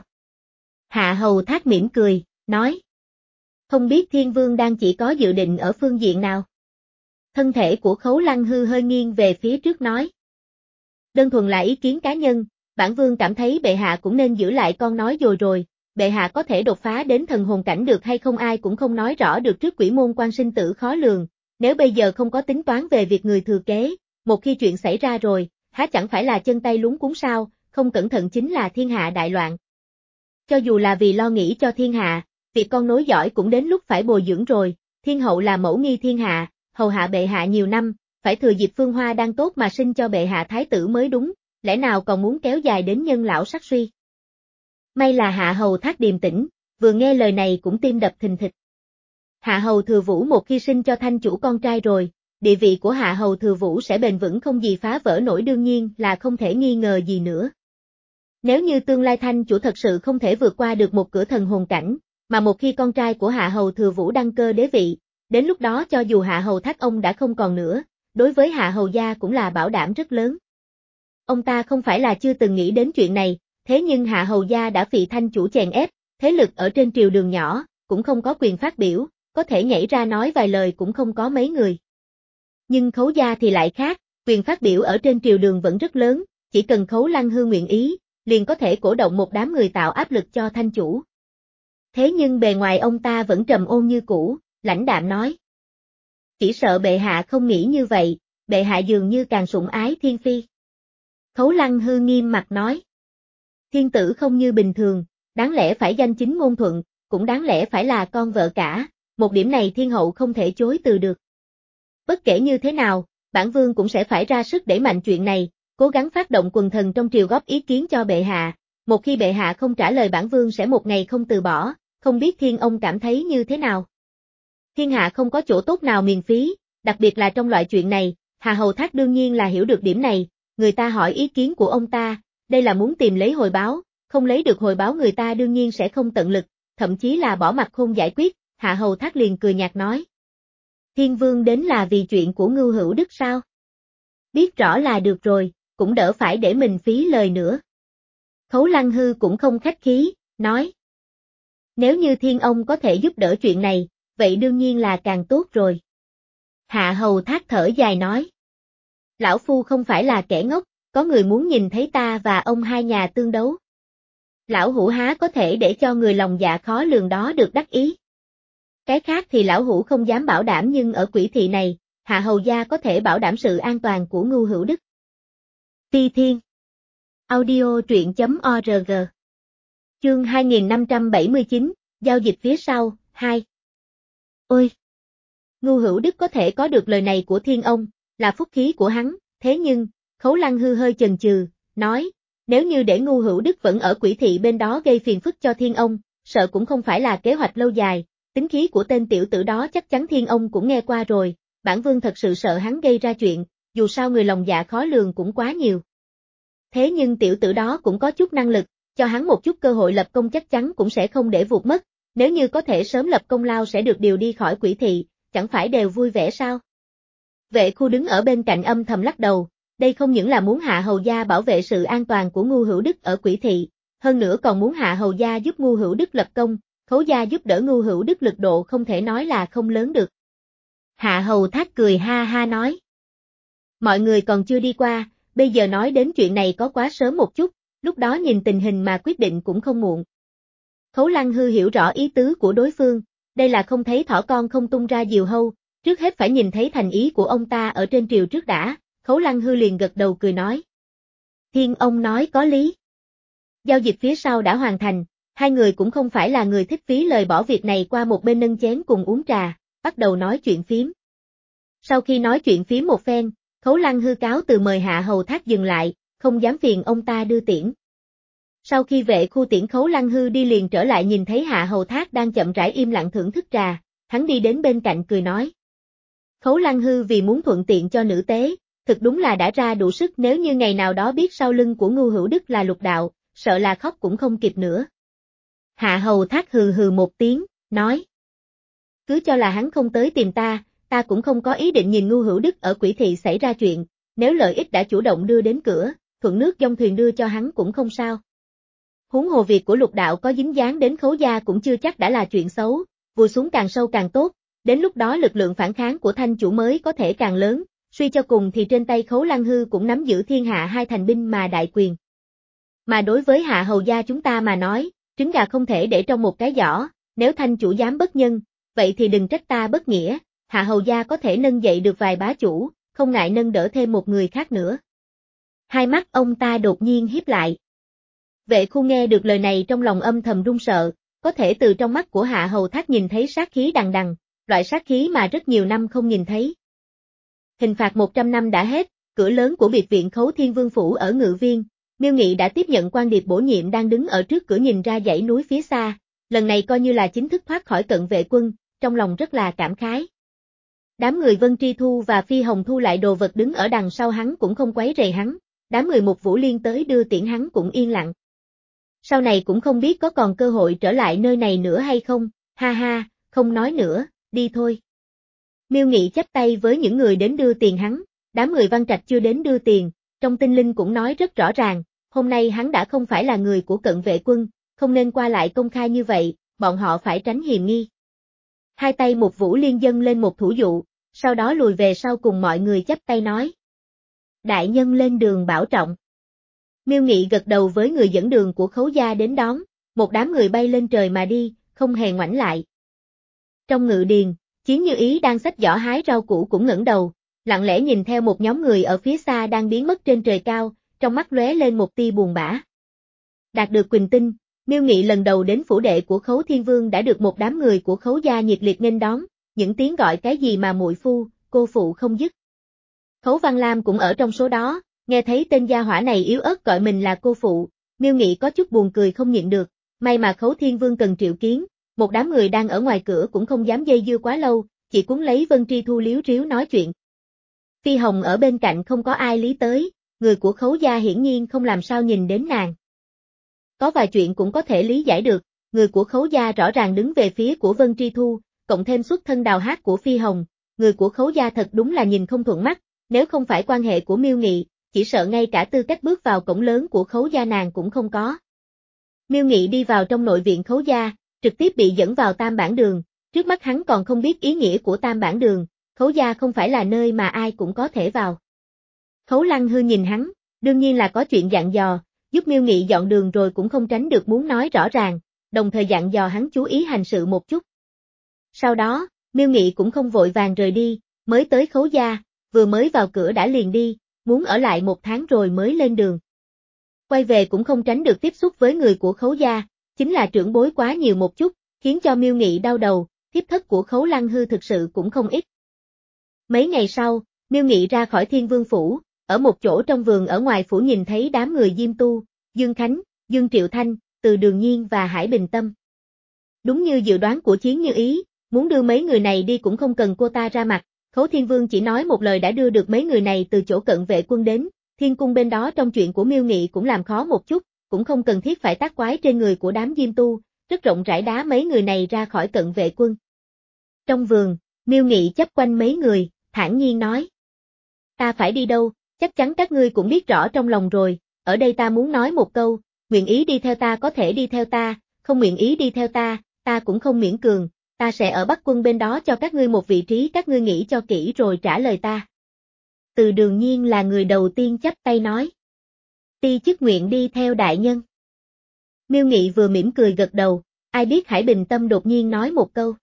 Hạ Hầu Thác mỉm cười, nói. Không biết thiên vương đang chỉ có dự định ở phương diện nào? Thân thể của Khấu Lăng Hư hơi nghiêng về phía trước nói. Đơn thuần là ý kiến cá nhân, bản vương cảm thấy bệ hạ cũng nên giữ lại con nói rồi rồi, bệ hạ có thể đột phá đến thần hồn cảnh được hay không ai cũng không nói rõ được trước Quỷ Môn Quan sinh tử khó lường, nếu bây giờ không có tính toán về việc người thừa kế, một khi chuyện xảy ra rồi, há chẳng phải là chân tay luống cuống sao, không cẩn thận chính là thiên hạ đại loạn. Cho dù là vì lo nghĩ cho thiên hạ, việc con nối dõi cũng đến lúc phải bồi dưỡng rồi, thiên hậu là mẫu nghi thiên hạ, hầu hạ bệ hạ nhiều năm, phải thừa dịp phương hoa đang tốt mà sinh cho bệ hạ thái tử mới đúng, lẽ nào còn muốn kéo dài đến nhân lão sắc suy. May là Hạ Hầu Thác điềm tĩnh, vừa nghe lời này cũng tim đập thình thịch. Hạ Hầu Thừa Vũ một khi sinh cho thanh chủ con trai rồi, địa vị của Hạ Hầu Thừa Vũ sẽ bền vững không gì phá vỡ nổi đương nhiên là không thể nghi ngờ gì nữa. Nếu như tương lai thanh chủ thật sự không thể vượt qua được một cửa thần hồn cảnh, mà một khi con trai của Hạ Hầu Thừa Vũ đăng cơ đế vị, đến lúc đó cho dù Hạ Hầu Thác ông đã không còn nữa, đối với Hạ Hầu gia cũng là bảo đảm rất lớn. Ông ta không phải là chưa từng nghĩ đến chuyện này, thế nhưng Hạ Hầu gia đã bị thanh chủ chèn ép, thế lực ở trên triều đường nhỏ, cũng không có quyền phát biểu, có thể nhảy ra nói vài lời cũng không có mấy người. Nhưng Khấu gia thì lại khác, quyền phát biểu ở trên triều đường vẫn rất lớn, chỉ cần Khấu Lăng Hư nguyện ý, liền có thể cổ động một đám người tạo áp lực cho thanh chủ. Thế nhưng bề ngoài ông ta vẫn trầm ôn như cũ, lãnh đạm nói. Chỉ sợ bệ hạ không nghĩ như vậy, bệ hạ dường như càng sủng ái Thiên Phi. Khấu Lăng Hư nghiêm mặt nói. Thiên tử không như bình thường, đáng lẽ phải danh chính ngôn thuận, cũng đáng lẽ phải là con vợ cả, một điểm này thiên hậu không thể chối từ được. Bất kể như thế nào, bản vương cũng sẽ phải ra sức đẩy mạnh chuyện này, cố gắng phát động quần thần trong triều góp ý kiến cho bệ hạ, một khi bệ hạ không trả lời bản vương sẽ một ngày không từ bỏ, không biết thiên ông cảm thấy như thế nào. Thiên hạ không có chỗ tốt nào miễn phí, đặc biệt là trong loại chuyện này, Hạ Hầu Thác đương nhiên là hiểu được điểm này, người ta hỏi ý kiến của ông ta, đây là muốn tìm lấy hồi báo, không lấy được hồi báo người ta đương nhiên sẽ không tận lực, thậm chí là bỏ mặt không giải quyết, Hạ Hầu Thác liền cười nhạt nói. Thiên vương đến là vì chuyện của Ngưu Hữu Đức sao? Biết rõ là được rồi, cũng đỡ phải để mình phí lời nữa. Khấu Lăng Hư cũng không khách khí, nói. Nếu như thiên ông có thể giúp đỡ chuyện này, vậy đương nhiên là càng tốt rồi. Hạ Hầu Thác thở dài nói. Lão Phu không phải là kẻ ngốc, có người muốn nhìn thấy ta và ông hai nhà tương đấu. Lão Hữu há có thể để cho người lòng dạ khó lường đó được đắc ý. Cái khác thì lão Hữu không dám bảo đảm nhưng ở quỷ thị này, Hạ Hầu gia có thể bảo đảm sự an toàn của Ngưu Hữu Đức. Phi Thiên Audio truyện.org Chương hai nghìn năm trăm bảy mươi chín, Giao dịch phía sau, hai. Ôi! Ngưu Hữu Đức có thể có được lời này của thiên ông, là phúc khí của hắn, thế nhưng, Khấu Lăng Hư hơi chần chừ, nói, nếu như để Ngưu Hữu Đức vẫn ở quỷ thị bên đó gây phiền phức cho thiên ông, sợ cũng không phải là kế hoạch lâu dài, tính khí của tên tiểu tử đó chắc chắn thiên ông cũng nghe qua rồi, bản vương thật sự sợ hắn gây ra chuyện, dù sao người lòng dạ khó lường cũng quá nhiều. Thế nhưng tiểu tử đó cũng có chút năng lực, cho hắn một chút cơ hội lập công chắc chắn cũng sẽ không để vụt mất, nếu như có thể sớm lập công lao sẽ được điều đi khỏi quỷ thị, chẳng phải đều vui vẻ sao? Vệ Khu đứng ở bên cạnh âm thầm lắc đầu, đây không những là muốn Hạ Hầu gia bảo vệ sự an toàn của Ngưu Hữu Đức ở quỷ thị, hơn nữa còn muốn Hạ Hầu gia giúp Ngưu Hữu Đức lập công, Khấu gia giúp đỡ Ngưu Hữu Đức lực độ không thể nói là không lớn được. Hạ Hầu Thác cười ha ha nói. Mọi người còn chưa đi qua, bây giờ nói đến chuyện này có quá sớm một chút, lúc đó nhìn tình hình mà quyết định cũng không muộn. Khấu Lăng Hư hiểu rõ ý tứ của đối phương, đây là không thấy thỏ con không tung ra diều hâu, trước hết phải nhìn thấy thành ý của ông ta ở trên triều trước đã, Khấu Lăng Hư liền gật đầu cười nói. Thiên ông nói có lý. Giao dịch phía sau đã hoàn thành, hai người cũng không phải là người thích phí lời bỏ việc này qua một bên nâng chén cùng uống trà, bắt đầu nói chuyện phím. Sau khi nói chuyện phím một phen, Khấu Lăng Hư cáo từ mời Hạ Hầu Thác dừng lại, không dám phiền ông ta đưa tiễn. Sau khi Vệ Khu tiễn Khấu Lăng Hư đi liền trở lại nhìn thấy Hạ Hầu Thác đang chậm rãi im lặng thưởng thức trà, hắn đi đến bên cạnh cười nói. Khấu Lăng Hư vì muốn thuận tiện cho nữ tế, thực đúng là đã ra đủ sức, nếu như ngày nào đó biết sau lưng của Ngưu Hữu Đức là Lục Đạo, sợ là khóc cũng không kịp nữa. Hạ Hầu Thác hừ hừ một tiếng, nói. Cứ cho là hắn không tới tìm ta, ta cũng không có ý định nhìn Ngưu Hữu Đức ở quỷ thị xảy ra chuyện, nếu lợi ích đã chủ động đưa đến cửa, thuận nước dòng thuyền đưa cho hắn cũng không sao. Huống hồ việc của Lục Đạo có dính dáng đến Khấu gia cũng chưa chắc đã là chuyện xấu, vùi xuống càng sâu càng tốt, đến lúc đó lực lượng phản kháng của thanh chủ mới có thể càng lớn, suy cho cùng thì trên tay Khấu Lăng Hư cũng nắm giữ thiên hạ hai thành binh mà đại quyền. Mà đối với Hạ Hầu gia chúng ta mà nói, trứng gà không thể để trong một cái giỏ, nếu thanh chủ dám bất nhân, vậy thì đừng trách ta bất nghĩa, Hạ Hầu gia có thể nâng dậy được vài bá chủ, không ngại nâng đỡ thêm một người khác nữa. Hai mắt ông ta đột nhiên híp lại. Vệ Khu nghe được lời này trong lòng âm thầm run sợ, có thể từ trong mắt của Hạ Hầu Thác nhìn thấy sát khí đằng đằng, loại sát khí mà rất nhiều năm không nhìn thấy. Hình phạt một trăm năm đã hết, cửa lớn của biệt viện Khấu Thiên Vương Phủ ở Ngự Viên, Miêu Nghị đã tiếp nhận quan điệp bổ nhiệm đang đứng ở trước cửa nhìn ra dãy núi phía xa, lần này coi như là chính thức thoát khỏi cận vệ quân, trong lòng rất là cảm khái. Đám người Vân Tri Thu và Phi Hồng Thu lại đồ vật đứng ở đằng sau hắn cũng không quấy rầy hắn, đám người Mục Vũ Liên tới đưa tiễn hắn cũng yên lặng. Sau này cũng không biết có còn cơ hội trở lại nơi này nữa hay không, ha ha, không nói nữa, đi thôi. Miêu Nghị chắp tay với những người đến đưa tiền hắn, đám người Văn Trạch chưa đến đưa tiền, trong tinh linh cũng nói rất rõ ràng, hôm nay hắn đã không phải là người của cận vệ quân, không nên qua lại công khai như vậy, bọn họ phải tránh hiềm nghi. Hai tay Mục Vũ Liên dâng lên một thủ dụ, sau đó lùi về sau cùng mọi người chắp tay nói. Đại nhân lên đường bảo trọng. Miêu Nghị gật đầu với người dẫn đường của Khấu gia đến đón, một đám người bay lên trời mà đi, không hề ngoảnh lại. Trong ngự điền, Chiến Như Ý đang xách giỏ hái rau củ cũng ngẩng đầu, lặng lẽ nhìn theo một nhóm người ở phía xa đang biến mất trên trời cao, trong mắt lóe lên một tia buồn bã. Đạt được Quỳnh Tinh, Miêu Nghị lần đầu đến phủ đệ của Khấu Thiên Vương đã được một đám người của Khấu gia nhiệt liệt nghênh đón, những tiếng gọi cái gì mà muội phu, cô phụ không dứt. Khấu Văn Lam cũng ở trong số đó, nghe thấy tên gia hỏa này yếu ớt gọi mình là cô phụ, Miêu Nghị có chút buồn cười không nhịn được, may mà Khấu Thiên Vương cần triệu kiến, một đám người đang ở ngoài cửa cũng không dám dây dưa quá lâu, chỉ cuốn lấy Vân Tri Thu liếu riếu nói chuyện. Phi Hồng ở bên cạnh không có ai lý tới, người của Khấu gia hiển nhiên không làm sao nhìn đến nàng. Có vài chuyện cũng có thể lý giải được, người của Khấu gia rõ ràng đứng về phía của Vân Tri Thu, cộng thêm xuất thân đào hát của Phi Hồng, người của Khấu gia thật đúng là nhìn không thuận mắt, nếu không phải quan hệ của Miêu Nghị, chỉ sợ ngay cả tư cách bước vào cổng lớn của Khấu gia nàng cũng không có. Miêu Nghị đi vào trong nội viện Khấu gia, trực tiếp bị dẫn vào Tam Bản Đường, trước mắt hắn còn không biết ý nghĩa của Tam Bản Đường, Khấu gia không phải là nơi mà ai cũng có thể vào. Khấu Lăng Hư nhìn hắn, đương nhiên là có chuyện dặn dò, giúp Miêu Nghị dọn đường rồi cũng không tránh được muốn nói rõ ràng, đồng thời dặn dò hắn chú ý hành sự một chút. Sau đó, Miêu Nghị cũng không vội vàng rời đi, mới tới Khấu gia, vừa mới vào cửa đã liền đi, muốn ở lại một tháng rồi mới lên đường. Quay về cũng không tránh được tiếp xúc với người của Khấu gia, chính là trưởng bối quá nhiều một chút, khiến cho Miêu Nghị đau đầu, thiếp thất của Khấu Lăng Hư thực sự cũng không ít. Mấy ngày sau, Miêu Nghị ra khỏi Thiên Vương phủ, ở một chỗ trong vườn ở ngoài phủ nhìn thấy đám người Diêm Tu, Dương Khánh, Dương Triệu Thanh, Từ Đường Nhiên và Hải Bình Tâm. Đúng như dự đoán của Chiến Như Ý, muốn đưa mấy người này đi cũng không cần cô ta ra mặt, Khấu Thiên Vương chỉ nói một lời đã đưa được mấy người này từ chỗ cận vệ quân đến, Thiên cung bên đó trong chuyện của Miêu Nghị cũng làm khó một chút, cũng không cần thiết phải tác quái trên người của đám Diêm Tu, rất rộng rãi đá mấy người này ra khỏi cận vệ quân. Trong vườn, Miêu Nghị chấp quanh mấy người, thản nhiên nói. Ta phải đi đâu, chắc chắn các ngươi cũng biết rõ trong lòng rồi, ở đây ta muốn nói một câu, nguyện ý đi theo ta có thể đi theo ta, không nguyện ý đi theo ta, ta cũng không miễn cường, ta sẽ ở Bắc Quân bên đó cho các ngươi một vị trí các ngươi nghĩ cho kỹ rồi trả lời ta. Từ Đường Nhiên là người đầu tiên chắp tay nói. Ti chức nguyện đi theo đại nhân. Miêu Nghị vừa mỉm cười gật đầu, ai biết Hải Bình Tâm đột nhiên nói một câu.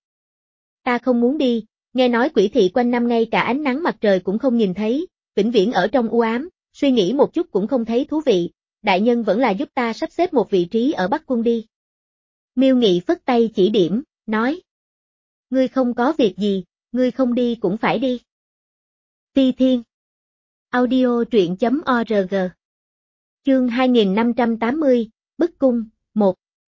Ta không muốn đi, nghe nói Quỷ thị quanh năm ngay cả ánh nắng mặt trời cũng không nhìn thấy, vĩnh viễn ở trong u ám, suy nghĩ một chút cũng không thấy thú vị, đại nhân vẫn là giúp ta sắp xếp một vị trí ở Bắc Quân đi. Miêu Nghị phất tay chỉ điểm, nói. Ngươi không có việc gì, ngươi không đi cũng phải đi. Ti Thiên. Audio truyện chấm org. Chương hai nghìn năm trăm tám mươi, Bức Cung, một.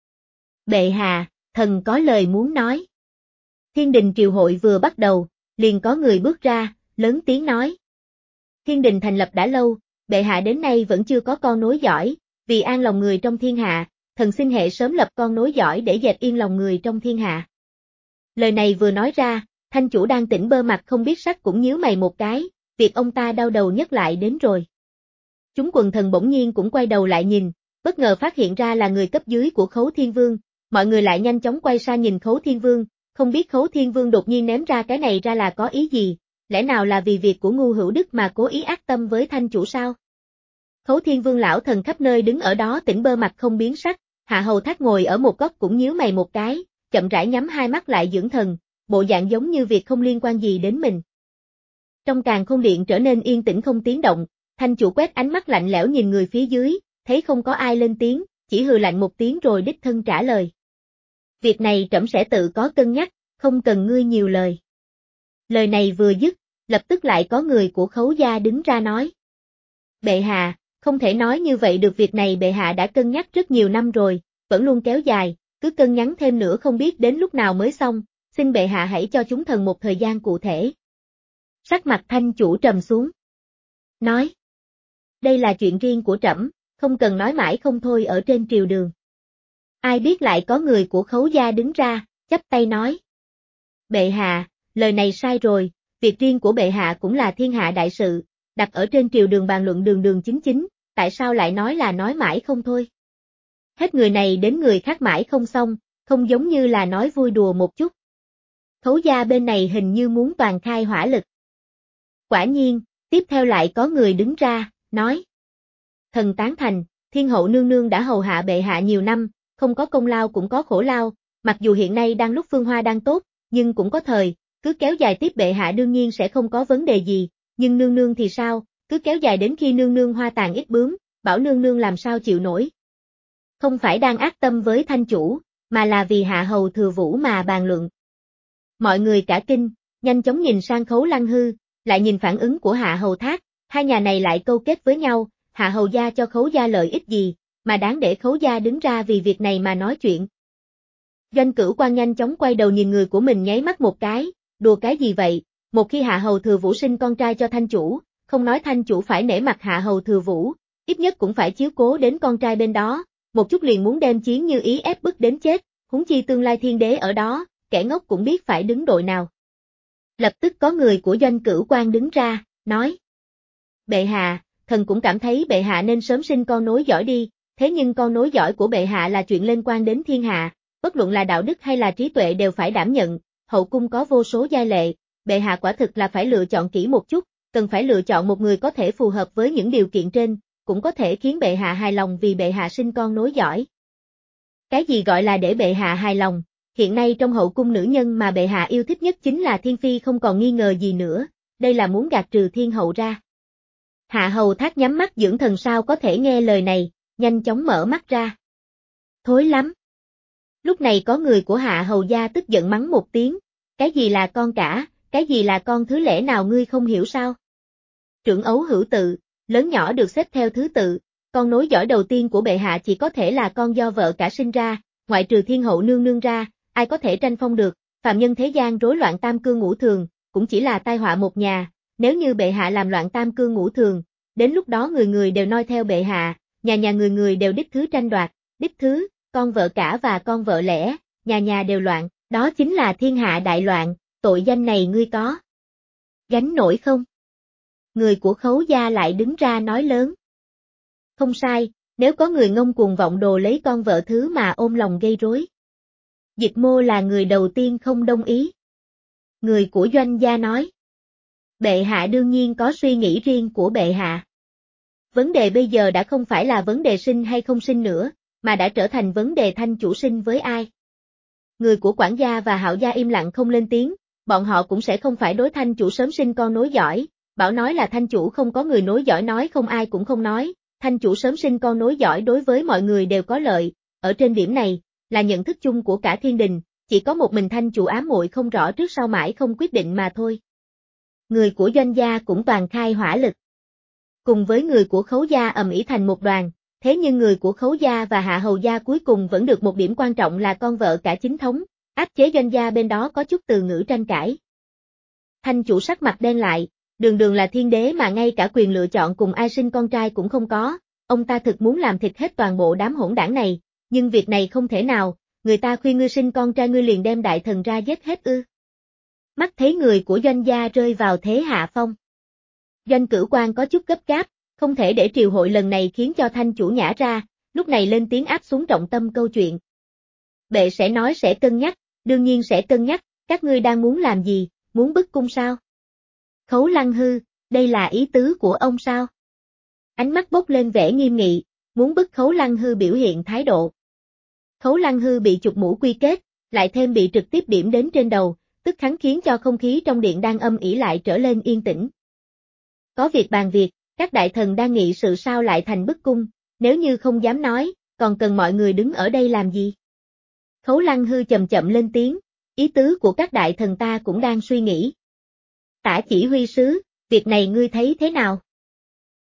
Bệ hạ, thần có lời muốn nói. Thiên đình triều hội vừa bắt đầu, liền có người bước ra, lớn tiếng nói. Thiên đình thành lập đã lâu, bệ hạ đến nay vẫn chưa có con nối dõi, vì an lòng người trong thiên hạ, thần xin hệ sớm lập con nối dõi để dẹp yên lòng người trong thiên hạ. Lời này vừa nói ra, thanh chủ đang tỉnh bơ mặt không biết sắc cũng nhíu mày một cái, việc ông ta đau đầu nhất lại đến rồi. Chúng quần thần bỗng nhiên cũng quay đầu lại nhìn, bất ngờ phát hiện ra là người cấp dưới của Khấu Thiên Vương, mọi người lại nhanh chóng quay sang nhìn Khấu Thiên Vương, không biết Khấu Thiên Vương đột nhiên ném ra cái này ra là có ý gì, lẽ nào là vì việc của Ngu Hữu Đức mà cố ý ác tâm với thanh chủ sao? Khấu Thiên Vương lão thần khắp nơi đứng ở đó tỉnh bơ mặt không biến sắc, Hạ Hầu Thác ngồi ở một góc cũng nhíu mày một cái, chậm rãi nhắm hai mắt lại dưỡng thần, bộ dạng giống như việc không liên quan gì đến mình. Trong Càn Khôn Điện trở nên yên tĩnh không tiếng động, thanh chủ quét ánh mắt lạnh lẽo nhìn người phía dưới, thấy không có ai lên tiếng, chỉ hừ lạnh một tiếng rồi đích thân trả lời. Việc này trẫm sẽ tự có cân nhắc, không cần ngươi nhiều lời. Lời này vừa dứt, lập tức lại có người của Khấu gia đứng ra nói. Bệ hạ, không thể nói như vậy được, việc này bệ hạ đã cân nhắc rất nhiều năm rồi, vẫn luôn kéo dài, cứ cân nhắc thêm nữa không biết đến lúc nào mới xong, xin bệ hạ hãy cho chúng thần một thời gian cụ thể. Sắc mặt thanh chủ trầm xuống. Nói. Đây là chuyện riêng của trẫm, không cần nói mãi không thôi ở trên triều đường. Ai biết lại có người của Khấu gia đứng ra, chắp tay nói. Bệ hạ, lời này sai rồi, việc riêng của bệ hạ cũng là thiên hạ đại sự, đặt ở trên triều đường bàn luận đường đường chính chính, tại sao lại nói là nói mãi không thôi? Hết người này đến người khác mãi không xong, không giống như là nói vui đùa một chút. Khấu gia bên này hình như muốn toàn khai hỏa lực. Quả nhiên, tiếp theo lại có người đứng ra, nói. Thần tán thành, Thiên hậu nương nương đã hầu hạ bệ hạ nhiều năm, không có công lao cũng có khổ lao, mặc dù hiện nay đang lúc phương hoa đang tốt, nhưng cũng có thời, cứ kéo dài tiếp bệ hạ đương nhiên sẽ không có vấn đề gì, nhưng nương nương thì sao, cứ kéo dài đến khi nương nương hoa tàn ít bướm, bảo nương nương làm sao chịu nổi. Không phải đang ác tâm với thanh chủ, mà là vì hạ hầu thừa vũ mà bàn luận. Mọi người cả kinh, nhanh chóng nhìn sang Khấu Lăng Hư, lại nhìn phản ứng của hạ hầu thác, hai nhà này lại câu kết với nhau, hạ hầu gia cho Khấu gia lợi ích gì, mà đáng để Khấu gia đứng ra vì việc này mà nói chuyện. Doanh Cửu Quan nhanh chóng quay đầu nhìn người của mình nháy mắt một cái, đùa cái gì vậy, một khi hạ hầu thừa vũ sinh con trai cho thanh chủ, không nói thanh chủ phải nể mặt hạ hầu thừa vũ, ít nhất cũng phải chiếu cố đến con trai bên đó, một chút liền muốn đem Chiến Như Ý ép bức đến chết, huống chi tương lai thiên đế ở đó, kẻ ngốc cũng biết phải đứng đội nào. Lập tức có người của Doanh Cửu Quan đứng ra, nói: Bệ hạ, thần cũng cảm thấy bệ hạ nên sớm sinh con nối giỏi đi, thế nhưng con nối giỏi của bệ hạ là chuyện liên quan đến thiên hạ, bất luận là đạo đức hay là trí tuệ đều phải đảm nhận, hậu cung có vô số giai lệ, bệ hạ quả thực là phải lựa chọn kỹ một chút, cần phải lựa chọn một người có thể phù hợp với những điều kiện trên, cũng có thể khiến bệ hạ hài lòng vì bệ hạ sinh con nối giỏi. Cái gì gọi là để bệ hạ hài lòng? Hiện nay trong hậu cung nữ nhân mà bệ hạ yêu thích nhất chính là Thiên Phi không còn nghi ngờ gì nữa, đây là muốn gạt trừ thiên hậu ra. Hạ hầu thác nhắm mắt dưỡng thần sao có thể nghe lời này, nhanh chóng mở mắt ra. Thối lắm. Lúc này có người của hạ hầu gia tức giận mắng một tiếng, cái gì là con cả, cái gì là con thứ lẽ nào ngươi không hiểu sao? Trưởng ấu hữu tự, lớn nhỏ được xếp theo thứ tự, con nối dõi đầu tiên của bệ hạ chỉ có thể là con do vợ cả sinh ra, ngoại trừ thiên hậu nương nương ra, ai có thể tranh phong được, phàm nhân thế gian rối loạn tam cương ngũ thường, cũng chỉ là tai họa một nhà, nếu như bệ hạ làm loạn tam cương ngũ thường, đến lúc đó người người đều noi theo bệ hạ, nhà nhà người người đều đích thứ tranh đoạt, đích thứ, con vợ cả và con vợ lẽ, nhà nhà đều loạn, đó chính là thiên hạ đại loạn, tội danh này ngươi có gánh nổi không? Người của Khấu gia lại đứng ra nói lớn. Không sai, nếu có người ngông cuồng vọng đồ lấy con vợ thứ mà ôm lòng gây rối. Dịch Mô là người đầu tiên không đồng ý. Người của Doanh gia nói. Bệ hạ đương nhiên có suy nghĩ riêng của bệ hạ. Vấn đề bây giờ đã không phải là vấn đề sinh hay không sinh nữa, mà đã trở thành vấn đề thanh chủ sinh với ai. Người của Quản gia và Hạo gia im lặng không lên tiếng, bọn họ cũng sẽ không phải đối thanh chủ sớm sinh con nối dõi, bảo nói là thanh chủ không có người nối dõi nói không ai cũng không nói, thanh chủ sớm sinh con nối dõi đối với mọi người đều có lợi, ở trên điểm này, là nhận thức chung của cả thiên đình, chỉ có một mình thanh chủ ám muội không rõ trước sau mãi không quyết định mà thôi. Người của Doanh gia cũng toàn khai hỏa lực. Cùng với người của Khấu gia ầm ĩ thành một đoàn, thế nhưng người của Khấu gia và Hạ hầu gia cuối cùng vẫn được một điểm quan trọng là con vợ cả chính thống, áp chế Doanh gia bên đó có chút từ ngữ tranh cãi. Thanh chủ sắc mặt đen lại, đường đường là thiên đế mà ngay cả quyền lựa chọn cùng ai sinh con trai cũng không có, ông ta thực muốn làm thịt hết toàn bộ đám hỗn đảng này, nhưng việc này không thể nào, người ta khuyên ngươi sinh con trai ngươi liền đem đại thần ra giết hết ư. Mắt thấy người của Doanh gia rơi vào thế hạ phong. Doanh Cửu Quan có chút gấp gáp, không thể để triều hội lần này khiến cho thanh chủ nhả ra, lúc này lên tiếng áp xuống trọng tâm câu chuyện. Bệ sẽ nói sẽ cân nhắc, đương nhiên sẽ cân nhắc, các ngươi đang muốn làm gì, muốn bức cung sao? Khấu Lăng Hư, đây là ý tứ của ông sao? Ánh mắt bốc lên vẻ nghiêm nghị, muốn bức Khấu Lăng Hư biểu hiện thái độ. Khấu Lăng Hư bị chụp mũ quy kết, lại thêm bị trực tiếp điểm đến trên đầu, tức khắc khiến cho không khí trong điện đang âm ỉ lại trở lên yên tĩnh. Có việc bàn việc, các đại thần đang nghị sự sao lại thành bức cung, nếu như không dám nói, còn cần mọi người đứng ở đây làm gì? Khấu Lăng Hư chậm chậm lên tiếng, ý tứ của các đại thần ta cũng đang suy nghĩ. Tả chỉ huy sứ, việc này ngươi thấy thế nào?